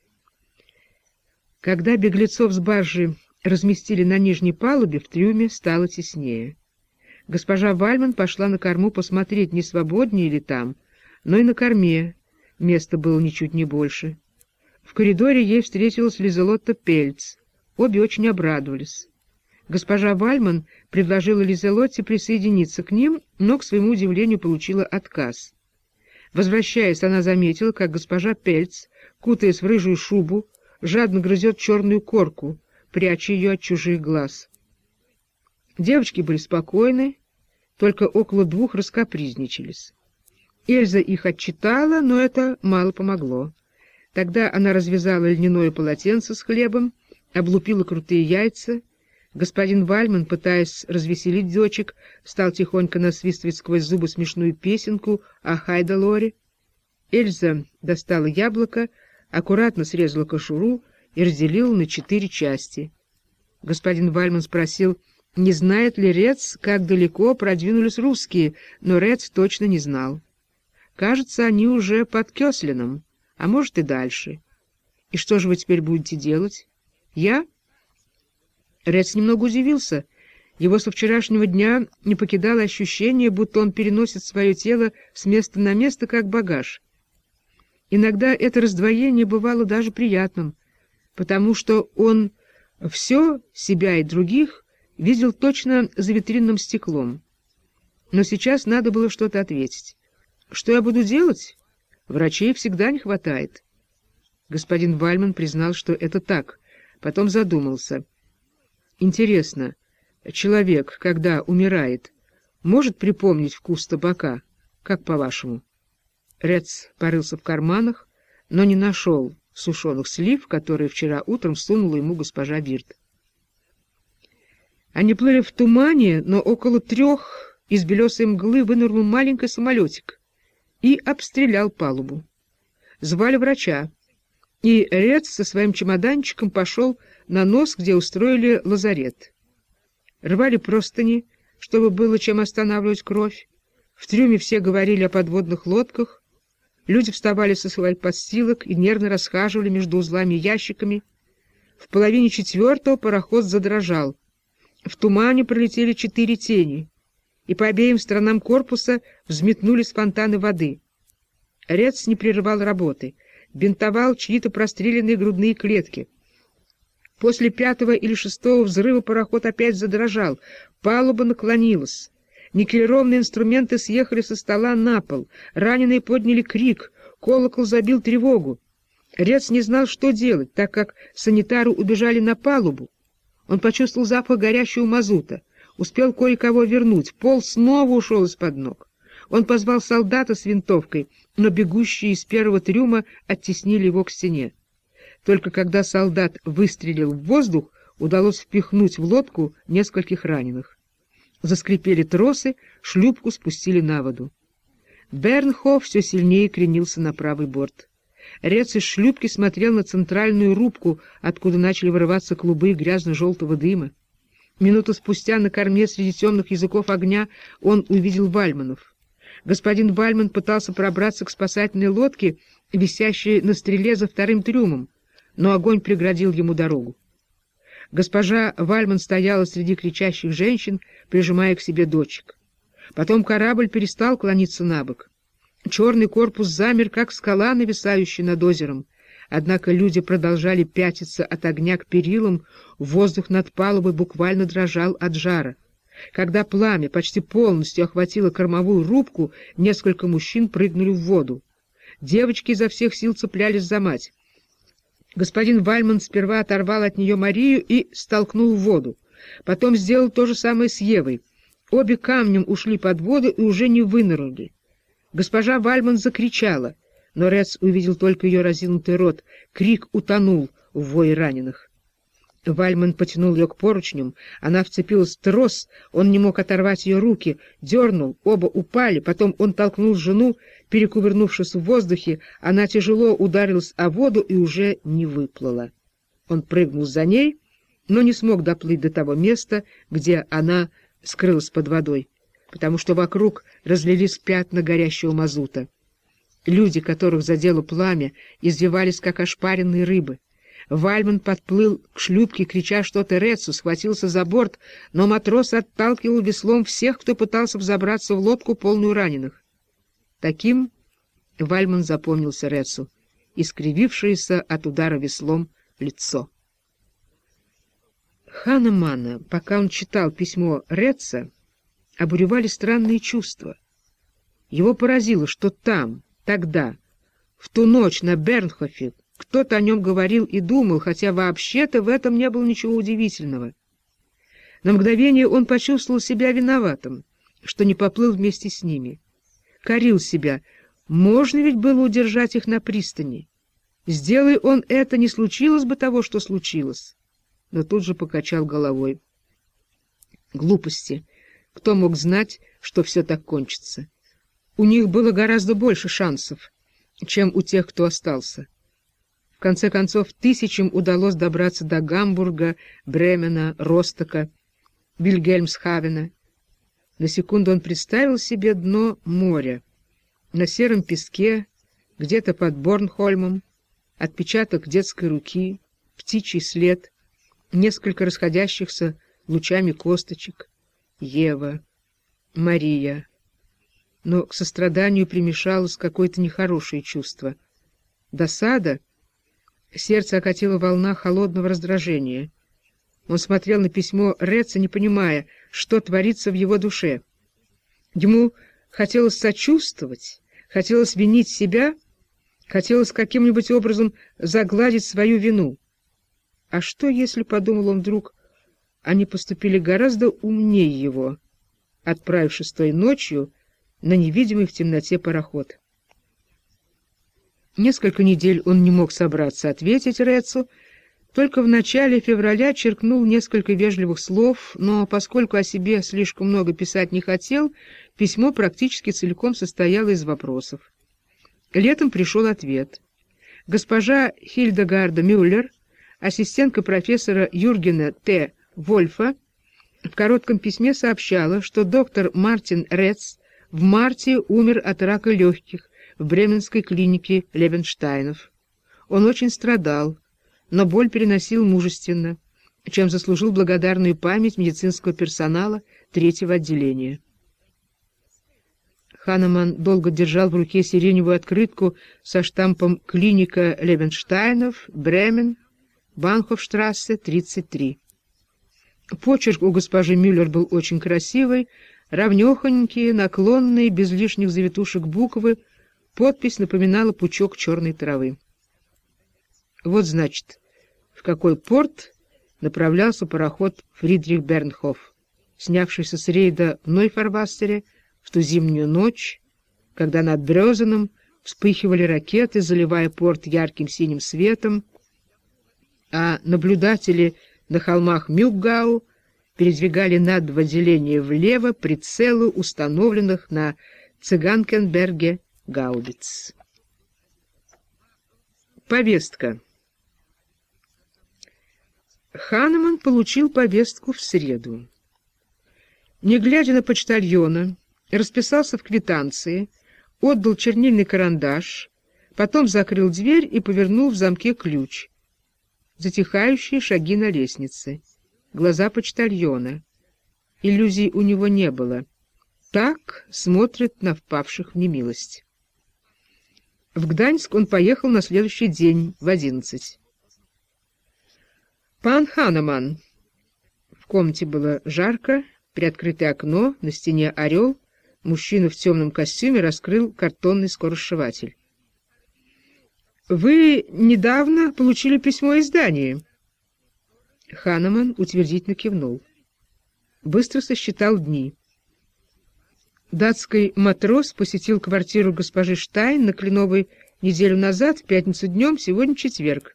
Когда беглецов с баржи разместили на нижней палубе, в трюме стало теснее. Госпожа Вальман пошла на корму посмотреть, не свободнее ли там, но и на корме места было ничуть не больше. В коридоре ей встретилась Лизелотта Пельц. Обе очень обрадовались. Госпожа Вальман предложила Лизелотте присоединиться к ним, но, к своему удивлению, получила отказ. Возвращаясь, она заметила, как госпожа Пельц, кутаясь в рыжую шубу, жадно грызет черную корку, пряча ее от чужих глаз. Девочки были спокойны, только около 2 раскапризничались. Эльза их отчитала, но это мало помогло. Тогда она развязала льняное полотенце с хлебом, облупила крутые яйца. Господин Вальман, пытаясь развеселить дочек, стал тихонько насвистывать сквозь зубы смешную песенку о Хайдалоре. Эльза достала яблоко, аккуратно срезала кожуру и разделила на 4 части. Господин Вальман спросил, не знает ли Рец, как далеко продвинулись русские, но Рец точно не знал. Кажется, они уже под Кёслином, а может и дальше. И что же вы теперь будете делать? Я? Рец немного удивился. Его со вчерашнего дня не покидало ощущение, будто он переносит свое тело с места на место, как багаж. Иногда это раздвоение бывало даже приятным, потому что он все, себя и других, видел точно за витринным стеклом. Но сейчас надо было что-то ответить. Что я буду делать? Врачей всегда не хватает. Господин Вальман признал, что это так, потом задумался. Интересно, человек, когда умирает, может припомнить вкус табака? Как по-вашему? Рец порылся в карманах, но не нашел сушеных слив, которые вчера утром сунула ему госпожа Вирт. Они плыли в тумане, но около 3 из белесой мглы вынырнул маленький самолетик и обстрелял палубу. Звали врача, и Рец со своим чемоданчиком пошел на нос, где устроили лазарет. Рвали простыни, чтобы было чем останавливать кровь. В трюме все говорили о подводных лодках. Люди вставали со своих подстилок и нервно расхаживали между узлами и ящиками. В половине 4 пароход задрожал. В тумане пролетели 4 тени, и по обеим сторонам корпуса взметнулись фонтаны воды. Рец не прерывал работы. бинтовал чьи-то простреленные грудные клетки. После 5-го или 6-го взрыва пароход опять задрожал, палуба наклонилась. Никелированные инструменты съехали со стола на пол, раненые подняли крик, колокол забил тревогу. Рец не знал, что делать, так как санитары убежали на палубу. Он почувствовал запах горящего мазута, успел кое-кого вернуть, пол снова ушел из-под ног. Он позвал солдата с винтовкой, но бегущие из первого трюма оттеснили его к стене. Только когда солдат выстрелил в воздух, удалось впихнуть в лодку нескольких раненых. Заскрипели тросы, шлюпку спустили на воду. Бернхоф все сильнее кренился на правый борт. Рец из шлюпки смотрел на центральную рубку, откуда начали вырываться клубы грязно-желтого дыма. Минуту спустя на корме среди темных языков огня он увидел Вальманов. Господин Вальман пытался пробраться к спасательной лодке, висящей на стреле за вторым трюмом, но огонь преградил ему дорогу. Госпожа Вальман стояла среди кричащих женщин, прижимая к себе дочек. Потом корабль перестал клониться на бок. Черный корпус замер, как скала, нависающая над озером. Однако люди продолжали пятиться от огня к перилам, воздух над палубой буквально дрожал от жара. Когда пламя почти полностью охватило кормовую рубку, несколько мужчин прыгнули в воду. Девочки изо всех сил цеплялись за мать. Господин Вальман сперва оторвал от нее Марию и столкнул в воду. Потом сделал то же самое с Евой. Обе камнем ушли под воду и уже не вынырнули. Госпожа Вальман закричала, но Рец увидел только ее разинутый рот. Крик утонул в вое раненых. Вальман потянул ее к поручням, она вцепилась в трос, он не мог оторвать ее руки, дернул, оба упали, потом он толкнул жену, перекувырнувшись в воздухе, она тяжело ударилась о воду и уже не выплыла. Он прыгнул за ней, но не смог доплыть до того места, где она скрылась под водой, потому что вокруг разлились пятна горящего мазута. Люди, которых задело пламя, извивались, как ошпаренные рыбы. Вальман подплыл к шлюпке, крича что-то Рецу, схватился за борт, но матрос отталкивал веслом всех, кто пытался взобраться в лодку, полную раненых. Таким Вальман запомнился Рецу, искривившееся от удара веслом лицо. Ханнемана, пока он читал письмо Реца, обуревали странные чувства. Его поразило, что там, тогда, в ту ночь на Бернхофе, кто-то о нем говорил и думал, хотя вообще-то в этом не было ничего удивительного. На мгновение он почувствовал себя виноватым, что не поплыл вместе с ними. Корил себя, можно ведь было удержать их на пристани. Сделай он это, не случилось бы того, что случилось. Но тут же покачал головой. Глупости. Кто мог знать, что все так кончится? У них было гораздо больше шансов, чем у тех, кто остался. В конце концов, тысячам удалось добраться до Гамбурга, Бремена, Ростока, Вильгельмсхавена. На секунду он представил себе дно моря. На сером песке, где-то под Борнхольмом, отпечаток детской руки, птичий след, несколько расходящихся лучами косточек. Ева, Мария. Но к состраданию примешалось какое-то нехорошее чувство. Досада. Сердце окатило волна холодного раздражения. Он смотрел на письмо Реца, не понимая, что творится в его душе. Ему хотелось сочувствовать, хотелось винить себя, хотелось каким-нибудь образом загладить свою вину. А что, если, подумал он вдруг, они поступили гораздо умнее его, отправившись той ночью на невидимый в темноте пароход? Несколько недель он не мог собраться ответить Рецу, только в начале февраля черкнул несколько вежливых слов, но поскольку о себе слишком много писать не хотел, письмо практически целиком состояло из вопросов. Летом пришел ответ. Госпожа Хильдегарда Мюллер, ассистентка профессора Юргена Т. Вольфа, в коротком письме сообщала, что доктор Мартин Рец в марте умер от рака легких в бременской клинике Левенштайнов. Он очень страдал, но боль переносил мужественно, чем заслужил благодарную память медицинского персонала третьего отделения. Ханеман долго держал в руке сиреневую открытку со штампом «Клиника Левенштайнов, Бремен, Банхофштрассе, 33». Почерк у госпожи Мюллер был очень красивый, равнёхонькие, наклонные, без лишних завитушек буквы, подпись напоминала пучок черной травы. Вот, значит, в какой порт направлялся пароход «Фридрих Бернхоф», снявшийся с рейда в Нойфарвассере в ту зимнюю ночь, когда над Брёзеном вспыхивали ракеты, заливая порт ярким синим светом, а наблюдатели на холмах Мюггау передвигали на 2 деления влево прицелы установленных на Цыганкенберге гаубиц. Повестка. Ханеман получил повестку в среду. Не глядя на почтальона, расписался в квитанции, отдал чернильный карандаш, потом закрыл дверь и повернул в замке ключ. Затихающие шаги на лестнице, глаза почтальона. Иллюзий у него не было. Так смотрит на впавших в немилость. В Гданьск он поехал на следующий день в 11. «Пан Ханеман». В комнате было жарко, приоткрытое окно, на стене орел, мужчина в темном костюме раскрыл картонный скоросшиватель. «Вы недавно получили письмо из Дании?» Ханеман утвердительно кивнул. Быстро сосчитал дни. Датский матрос посетил квартиру госпожи Штайн на Кленовой неделю назад, в пятницу днем, сегодня четверг.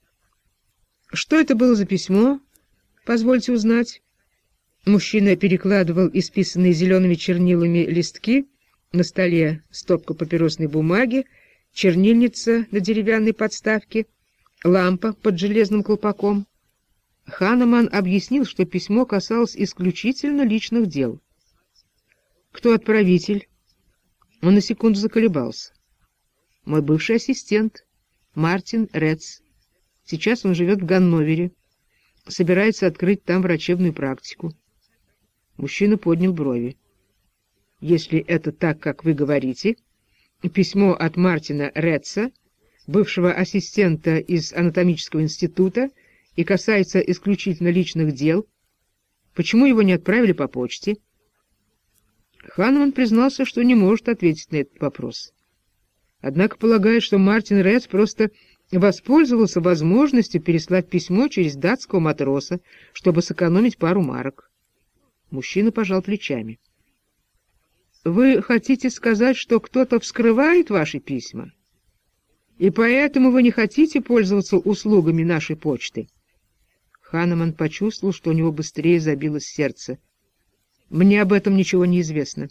«Что это было за письмо? Позвольте узнать». Мужчина перекладывал исписанные зелеными чернилами листки, на столе стопка папиросной бумаги, чернильница на деревянной подставке, лампа под железным колпаком. Ханеман объяснил, что письмо касалось исключительно личных дел. «Кто отправитель?» Он на секунду заколебался. «Мой бывший ассистент, Мартин Рец. Сейчас он живет в Ганновере. Собирается открыть там врачебную практику». Мужчина поднял брови. «Если это так, как вы говорите, письмо от Мартина Реца, бывшего ассистента из анатомического института, и касается исключительно личных дел, почему его не отправили по почте?» Ханеман признался, что не может ответить на этот вопрос. Однако полагает, что Мартин Рец просто воспользовался возможностью переслать письмо через датского матроса, чтобы сэкономить пару марок. Мужчина пожал плечами. «Вы хотите сказать, что кто-то вскрывает ваши письма? И поэтому вы не хотите пользоваться услугами нашей почты?» Ханеман почувствовал, что у него быстрее забилось сердце. «Мне об этом ничего не известно».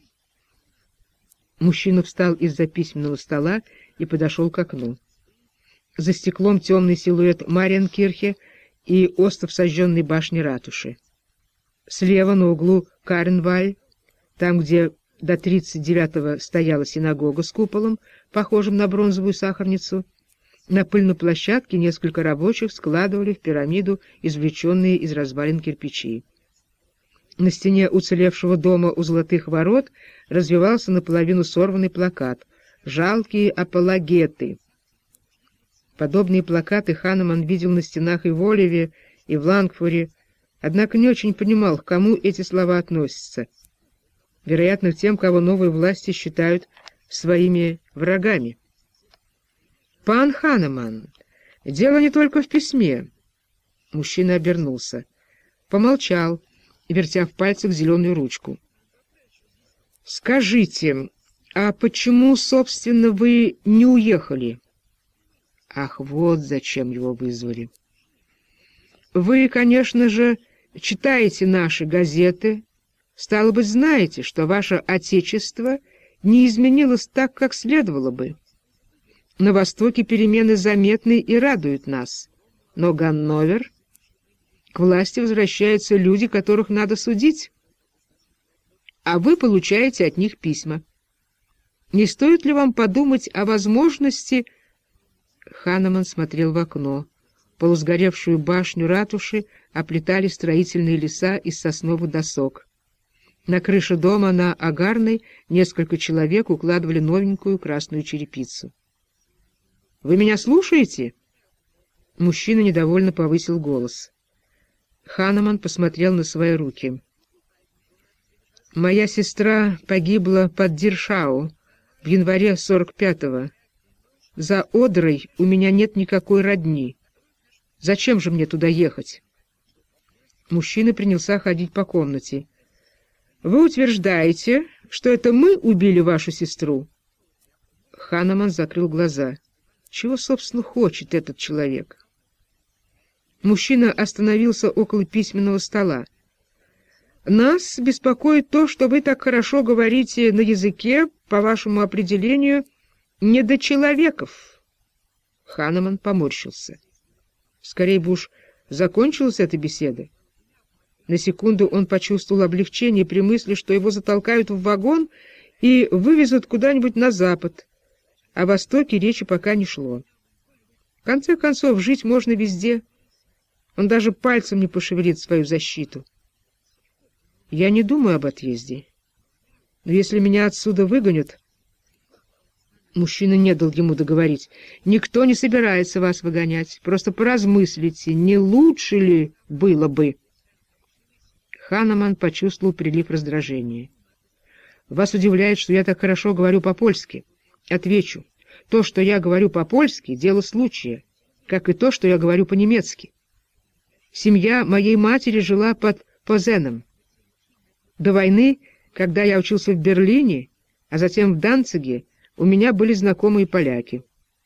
Мужчина встал из-за письменного стола и подошел к окну. За стеклом темный силуэт Мариенкирхе и остов сожженной башни ратуши. Слева на углу Каренваль, там, где до 39-го стояла синагога с куполом, похожим на бронзовую сахарницу, на пыльной площадке несколько рабочих складывали в пирамиду извлеченные из развалин кирпичи. На стене уцелевшего дома у Золотых ворот развивался наполовину сорванный плакат «Жалкие апологеты». Подобные плакаты Ханеман видел на стенах и в Оливе, и в Лангфоре, однако не очень понимал, к кому эти слова относятся. Вероятно, тем, кого новые власти считают своими врагами. «Пан Ханеман, дело не только в письме». Мужчина обернулся. Помолчал, вертя в пальцах зеленую ручку. «Скажите, а почему, собственно, вы не уехали?» Ах, вот зачем его вызвали. «Вы, конечно же, читаете наши газеты, стало быть, знаете, что ваше отечество не изменилось так, как следовало бы. На Востоке перемены заметны и радуют нас, но Ганновер... К власти возвращаются люди, которых надо судить, а вы получаете от них письма. Не стоит ли вам подумать о возможности...» Ханеман смотрел в окно. Полусгоревшую башню ратуши оплетали строительные леса из сосновых досок. На крыше дома на Агарной несколько человек укладывали новенькую красную черепицу. «Вы меня слушаете?» Мужчина недовольно повысил голос. Ханнеман посмотрел на свои руки. «Моя сестра погибла под Диршау в январе 45-го. За Одрой у меня нет никакой родни. Зачем же мне туда ехать?» Мужчина принялся ходить по комнате. «Вы утверждаете, что это мы убили вашу сестру?» Ханнеман закрыл глаза. Чего, собственно, хочет этот человек? Мужчина остановился около письменного стола. «Нас беспокоит то, что вы так хорошо говорите на языке, по вашему определению, недочеловеков». Ханнеман поморщился. Скорее бы уж закончилась эта беседа. На секунду он почувствовал облегчение при мысли, что его затолкают в вагон и вывезут куда-нибудь на запад. О Востоке речи пока не шло. В конце концов, жить можно везде. Он даже пальцем не пошевелит в свою защиту. Я не думаю об отъезде. Но если меня отсюда выгонят... Мужчина не дал ему договорить. Никто не собирается вас выгонять. Просто поразмыслите, не лучше ли было бы... Ханнеман почувствовал прилив раздражения. «Вас удивляет, что я так хорошо говорю по-польски?» Отвечу. То, что я говорю по-польски, дело случая, как и то, что я говорю по-немецки. Семья моей матери жила под Позеном. До войны, когда я учился в Берлине, а затем в Данциге, у меня были знакомые поляки.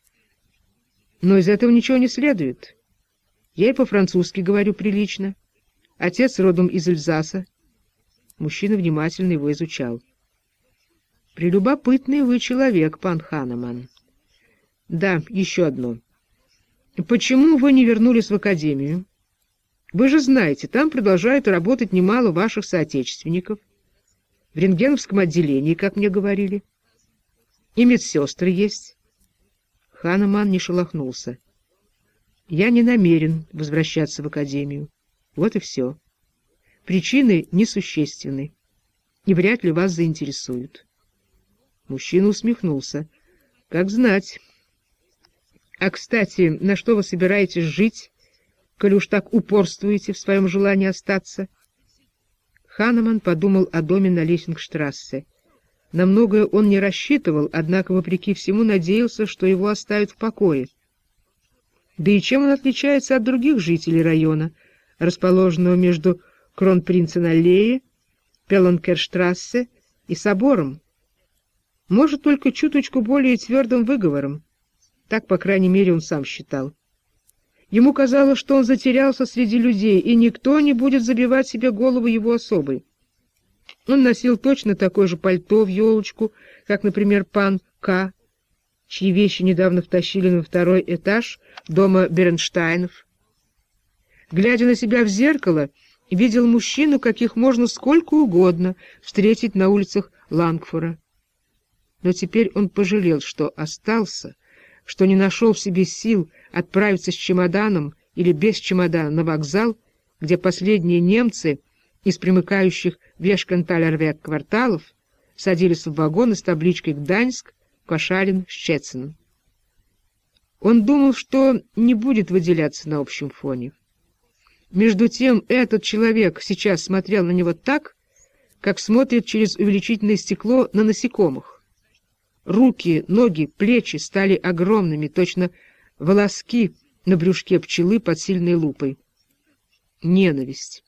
Но из этого ничего не следует. Я и по-французски говорю прилично. Отец родом из Эльзаса. Мужчина внимательно его изучал. «Прелюбопытный вы человек, пан Ханнеман. Да, еще одно. Почему вы не вернулись в академию? Вы же знаете, там продолжают работать немало ваших соотечественников. В рентгеновском отделении, как мне говорили. И медсестры есть». Ханнеман не шелохнулся. «Я не намерен возвращаться в академию. Вот и все. Причины несущественны и вряд ли вас заинтересуют». Мужчина усмехнулся. «Как знать. А, кстати, на что вы собираетесь жить, коли уж так упорствуете в своем желании остаться?» Ханнеман подумал о доме на Лессингштрассе. На многое он не рассчитывал, однако, вопреки всему, надеялся, что его оставят в покое. Да и чем он отличается от других жителей района, расположенного между Кронпринцен-аллее, Пелонкерштрассе и собором? Может, только чуточку более твердым выговором. Так, по крайней мере, он сам считал. Ему казалось, что он затерялся среди людей, и никто не будет забивать себе голову его особой. Он носил точно такое же пальто в елочку, как, например, пан К., чьи вещи недавно втащили на второй этаж дома Бернштайнов. Глядя на себя в зеркало, видел мужчину, каких можно сколько угодно встретить на улицах Лангфора. Но теперь он пожалел, что остался, что не нашел в себе сил отправиться с чемоданом или без чемодана на вокзал, где последние немцы из примыкающих Вешкенталервек кварталов садились в вагоны с табличкой «Гданьск», «Кошалин», «Щецин». Он думал, что не будет выделяться на общем фоне. Между тем этот человек сейчас смотрел на него так, как смотрит через увеличительное стекло на насекомых. Руки, ноги, плечи стали огромными, точно волоски на брюшке пчелы под сильной лупой. Ненависть.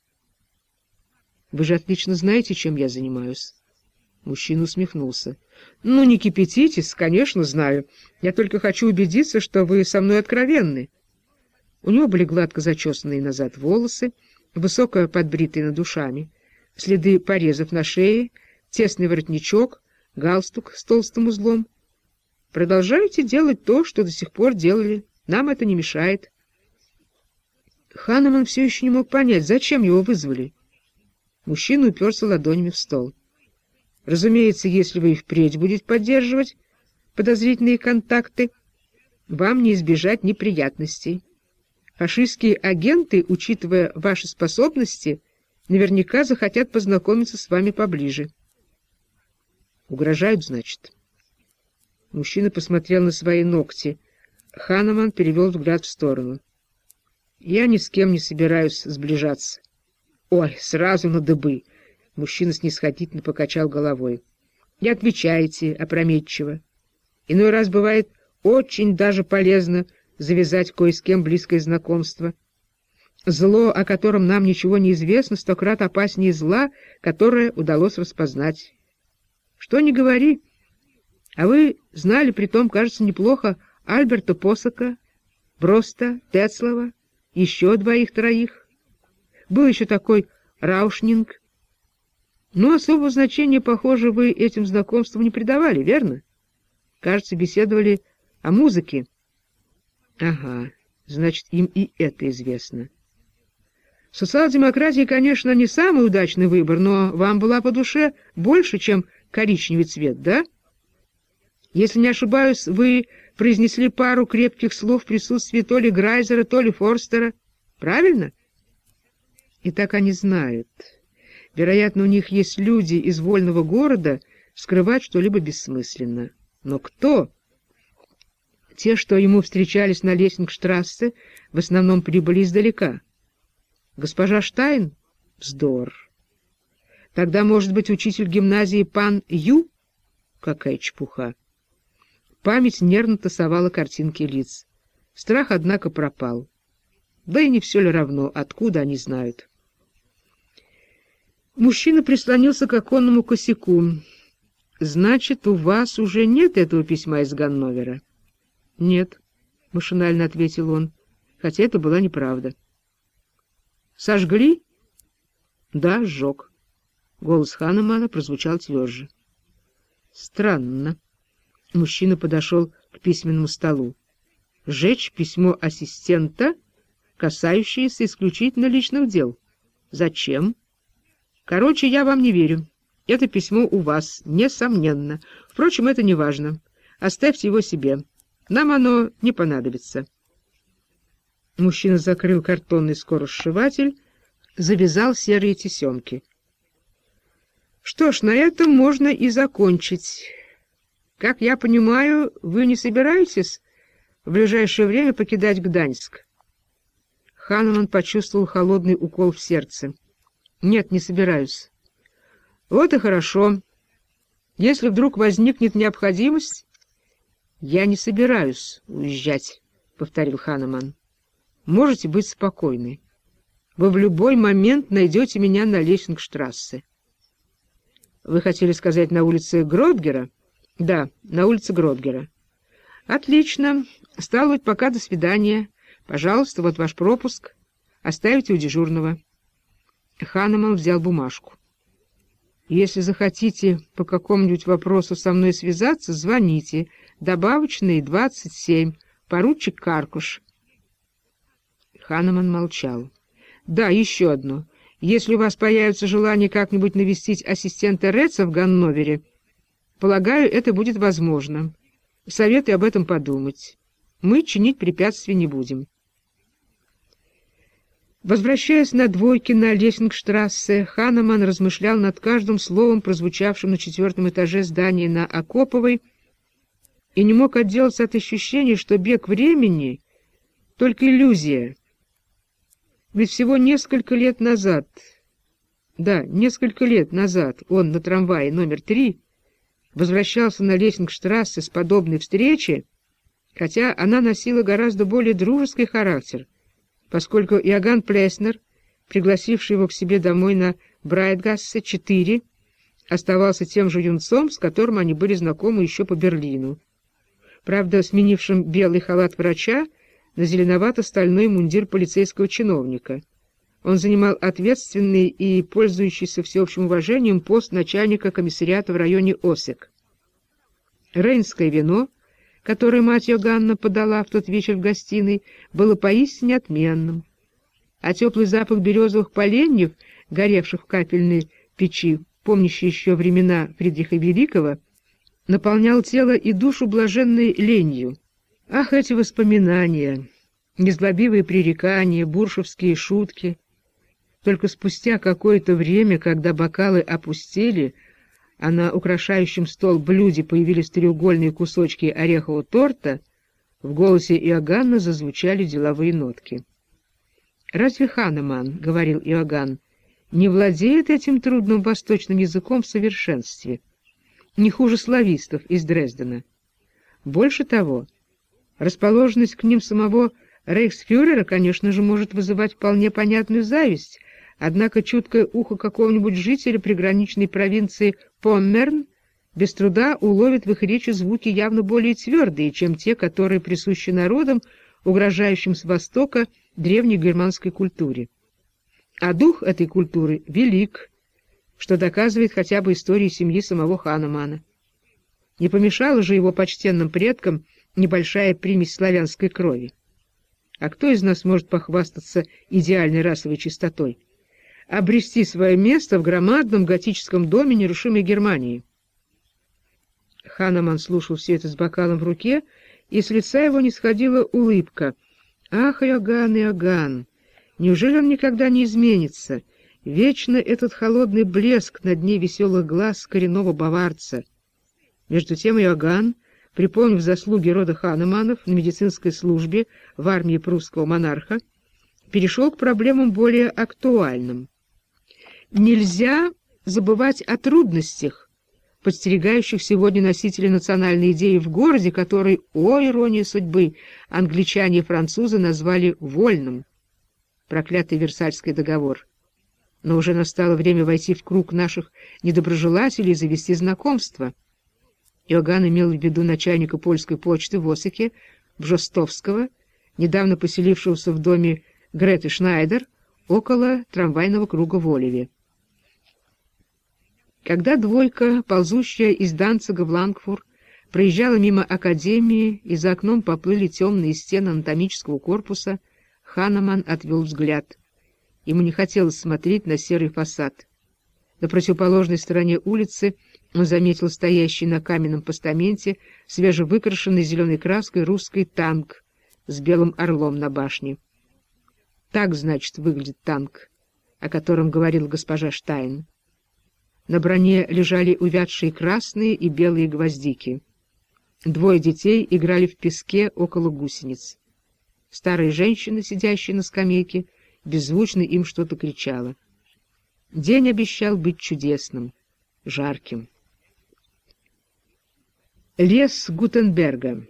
«Вы же отлично знаете, чем я занимаюсь». Мужчина усмехнулся. «Ну, не кипятитесь, конечно, знаю. Я только хочу убедиться, что вы со мной откровенны». У него были гладко зачесанные назад волосы, высоко подбритые над ушами, следы порезов на шее, тесный воротничок, галстук с толстым узлом. Продолжайте делать то, что до сих пор делали. Нам это не мешает. Ханнеман все еще не мог понять, зачем его вызвали. Мужчина уперся ладонями в стол. Разумеется, если вы и впредь будете поддерживать подозрительные контакты, вам не избежать неприятностей. Фашистские агенты, учитывая ваши способности, Наверняка захотят познакомиться с вами поближе. Угрожают, значит? Мужчина посмотрел на свои ногти. Ханнеман перевел взгляд в сторону. Я ни с кем не собираюсь сближаться. Ой, сразу на дыбы. Мужчина снисходительно покачал головой. Не отвечаете опрометчиво. Иной раз бывает очень даже полезно завязать кое с кем близкое знакомство. Зло, о котором нам ничего не известно, 100 крат опаснее зла, которое удалось распознать. Что ни говори, а вы знали, притом, кажется, неплохо, Альберта Посока, Броста, Тецлова, еще 2-3. Был еще такой Раушнинг. Но особого значения, похоже, вы этим знакомствам не придавали, верно? Кажется, беседовали о музыке. Ага, значит, им и это известно. Социал-демократия, конечно, не самый удачный выбор, но вам была по душе больше, чем коричневый цвет, да? Если не ошибаюсь, вы произнесли пару крепких слов в присутствии то ли Грайзера, то ли Форстера. Правильно? И так они знают. Вероятно, у них есть люди из вольного города, скрывать что-либо бессмысленно. Но кто? Те, что ему встречались на Лессингштрассе, в основном прибыли издалека. Госпожа Штайн? Вздор. Тогда, может быть, учитель гимназии пан Ю? Какая чепуха. Память нервно тасовала картинки лиц. Страх, однако, пропал. Да и не все ли равно, откуда они знают. Мужчина прислонился к оконному косяку. «Значит, у вас уже нет этого письма из Ганновера?» «Нет», — машинально ответил он, хотя это была неправда. «Сожгли?» «Да, сжег». Голос Ханнемана прозвучал тверже. «Странно». Мужчина подошел к письменному столу. «Сжечь письмо ассистента, касающееся исключительно личных дел. Зачем? Короче, я вам не верю. Это письмо у вас, несомненно. Впрочем, это не важно. Оставьте его себе. Нам оно не понадобится». Мужчина закрыл картонный скоросшиватель, завязал серые тесемки. «Что ж, на этом можно и закончить. Как я понимаю, вы не собираетесь в ближайшее время покидать Гданьск?» Ханнеман почувствовал холодный укол в сердце. «Нет, не собираюсь». «Вот и хорошо. Если вдруг возникнет необходимость...» «Я не собираюсь уезжать», — повторил Ханнеман. «Можете быть спокойны. Вы в любой момент найдете меня на Лессингштрассе». «Вы хотели сказать на улице Гродгера?» «Да, на улице Гродгера». «Отлично. Стало быть, пока до свидания. Пожалуйста, вот ваш пропуск. Оставите у дежурного». Ханнеман взял бумажку. «Если захотите по какому-нибудь вопросу со мной связаться, звоните. Добавочный 27. Поручик Каркуш». Ханнеман молчал. «Да, еще одно. Если у вас появится желание как-нибудь навестить ассистента Ретца в Ганновере, полагаю, это будет возможно. Советую об этом подумать. Мы чинить препятствий не будем». Возвращаясь на двойке на Лессингштрассе, Ханнеман размышлял над каждым словом, прозвучавшим на 4-м этаже здания на Окоповой, и не мог отделаться от ощущения, что бег времени — только иллюзия. Ведь всего несколько лет назад, несколько лет назад он на трамвае номер 3 возвращался на Лессингштрассе с подобной встречи, хотя она носила гораздо более дружеский характер, поскольку Иоганн Плеснер, пригласивший его к себе домой на Брайтгассе 4, оставался тем же юнцом, с которым они были знакомы еще по Берлину. Правда, сменившим белый халат врача на зеленовато-стальной мундир полицейского чиновника. Он занимал ответственный и пользующийся всеобщим уважением пост начальника комиссариата в районе Осек. Рейнское вино, которое мать Йоганна подала в тот вечер в гостиной, было поистине отменным, а теплый запах березовых поленьев, горевших в капельной печи, помнящей еще времена Фридриха Великого, наполнял тело и душу блаженной ленью. Ах, эти воспоминания, незлобивые пререкания, буршевские шутки! Только спустя какое-то время, когда бокалы опустели, а на украшающем стол блюде появились треугольные кусочки орехового торта, в голосе Иоганна зазвучали деловые нотки. «Разве Ханеман, — говорил Иоганн, — не владеет этим трудным восточным языком в совершенстве, не хуже славистов из Дрездена? Больше того, расположенность к ним самого рейхсфюрера, конечно же, может вызывать вполне понятную зависть, однако чуткое ухо какого-нибудь жителя приграничной провинции Поммерн без труда уловит в их речи звуки явно более твердые, чем те, которые присущи народам, угрожающим с востока древней германской культуре. А дух этой культуры велик, что доказывает хотя бы история семьи самого Ханемана. Не помешала же его почтенным предкам небольшая примесь славянской крови. А кто из нас может похвастаться идеальной расовой чистотой? Обрести свое место в громадном готическом доме нерушимой Германии. Ханеман слушал все это с бокалом в руке, и с лица его не сходила улыбка. «Ах, Иоганн, Иоганн! Неужели он никогда не изменится? Вечно этот холодный блеск на дне веселых глаз коренного баварца». Между тем Иоганн, припомнив заслуги рода Ханеманов на медицинской службе в армии прусского монарха, перешел к проблемам более актуальным. Нельзя забывать о трудностях, подстерегающих сегодня носителей национальной идеи в городе, который, о ирония судьбы, англичане и французы назвали вольным. Проклятый Версальский договор. Но уже настало время войти в круг наших недоброжелателей и завести знакомство. Иоганн имел в виду начальника польской почты в Осике, Бжостовского, недавно поселившегося в доме Греты Шнайдер около трамвайного круга в Олеве. Когда двойка, ползущая из Данцига в Лангфур, проезжала мимо академии, и за окном поплыли темные стены анатомического корпуса, Ханеман отвел взгляд. Ему не хотелось смотреть на серый фасад. На противоположной стороне улицы он заметил стоящий на каменном постаменте свежевыкрашенный зеленой краской русский танк с белым орлом на башне. Так, значит, выглядит танк, о котором говорила госпожа Штайн. На броне лежали увядшие красные и белые гвоздики. Двое детей играли в песке около гусениц. Старая женщина, сидящая на скамейке, беззвучно им что-то кричала. День обещал быть чудесным, жарким. Лес Гутенберга.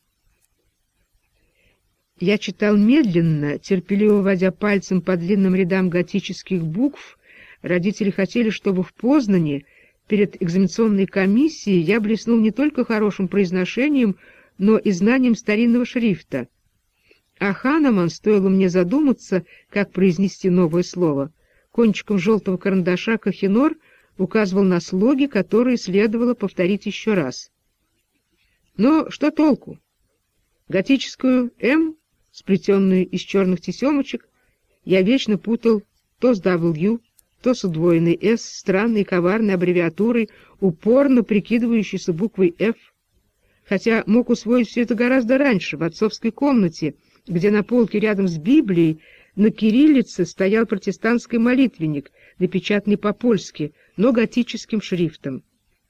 Я читал медленно, терпеливо водя пальцем по длинным рядам готических букв. Родители хотели, чтобы в Познане перед экзаменационной комиссией я блеснул не только хорошим произношением, но и знанием старинного шрифта. А Ханеман, стоило мне задуматься, как произнести новое слово, кончиком желтого карандаша Кохинор указывал на слоги, которые следовало повторить еще раз. Но что толку? Готическую «М», сплетенную из черных тесемочек, я вечно путал то с «W», то с удвоенной «С», странной коварной аббревиатурой, упорно прикидывающейся буквой «Ф», хотя мог усвоить все это гораздо раньше, в отцовской комнате, где на полке рядом с Библией на кириллице стоял протестантский молитвенник, напечатанный по-польски, но готическим шрифтом.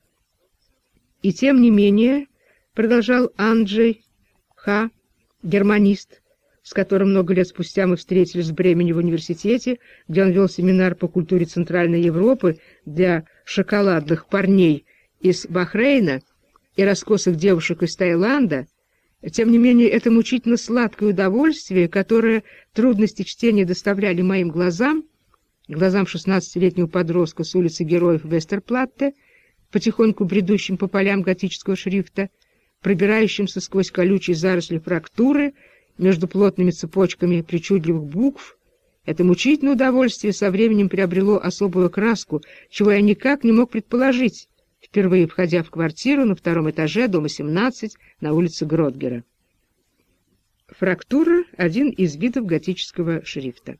И тем не менее, продолжал Анджей Х., германист, с которым много лет спустя мы встретились в Бремени в университете, где он вел семинар по культуре Центральной Европы для шоколадных парней из Бахрейна и раскосых девушек из Таиланда. Тем не менее, это мучительно сладкое удовольствие, которое трудности чтения доставляли моим глазам 16-летнего подростка с улицы Героев Вестерплатте, потихоньку бредущим по полям готического шрифта, пробирающимся сквозь колючие заросли фрактуры между плотными цепочками причудливых букв, это мучительное удовольствие со временем приобрело особую окраску, чего я никак не мог предположить, впервые входя в квартиру на втором этаже дома 17 на улице Гротгера. Фрактура — один из видов готического шрифта.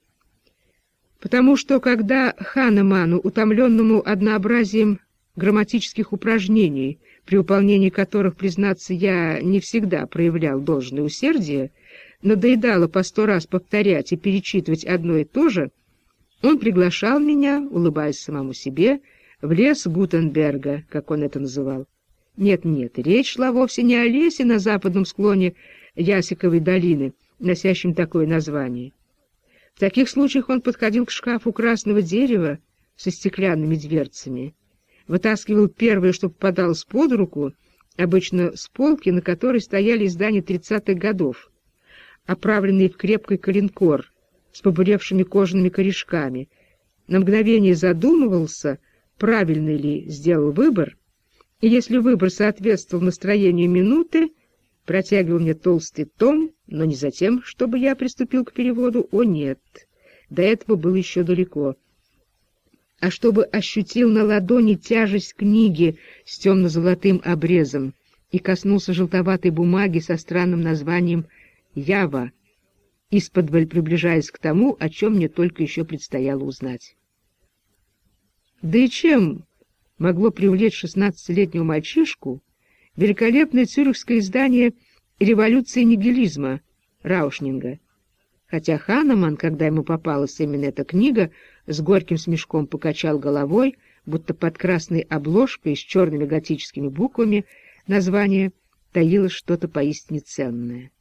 Потому что, когда Ханеману, утомленному однообразием грамматических упражнений, при выполнении которых, признаться, я не всегда проявлял должное усердие, надоедало по 100 раз повторять и перечитывать одно и то же, Он приглашал меня, улыбаясь самому себе, в лес Гутенберга, как он это называл. Нет, речь шла вовсе не о лесе на западном склоне Ясиковой долины, носящем такое название. В таких случаях он подходил к шкафу красного дерева со стеклянными дверцами, вытаскивал первое, что попадалось под руку, обычно с полки, на которой стояли издания 30-х годов, оправленные в крепкий коленкор с побуревшими кожаными корешками, на мгновение задумывался, правильный ли сделал выбор, и если выбор соответствовал настроению минуты, протягивал мне толстый том, но не за тем, чтобы я приступил к переводу, о нет, до этого было еще далеко, а чтобы ощутил на ладони тяжесть книги с темно-золотым обрезом и коснулся желтоватой бумаги со странным названием «Ява», исподволь приближаясь к тому, о чем мне только еще предстояло узнать. Да и чем могло привлечь 16-летнего мальчишку великолепное цюрихское издание «Революции нигилизма» Раушнинга? Хотя Ханеман, когда ему попалась именно эта книга, с горьким смешком покачал головой, будто под красной обложкой с черными готическими буквами название таилось что-то поистине ценное.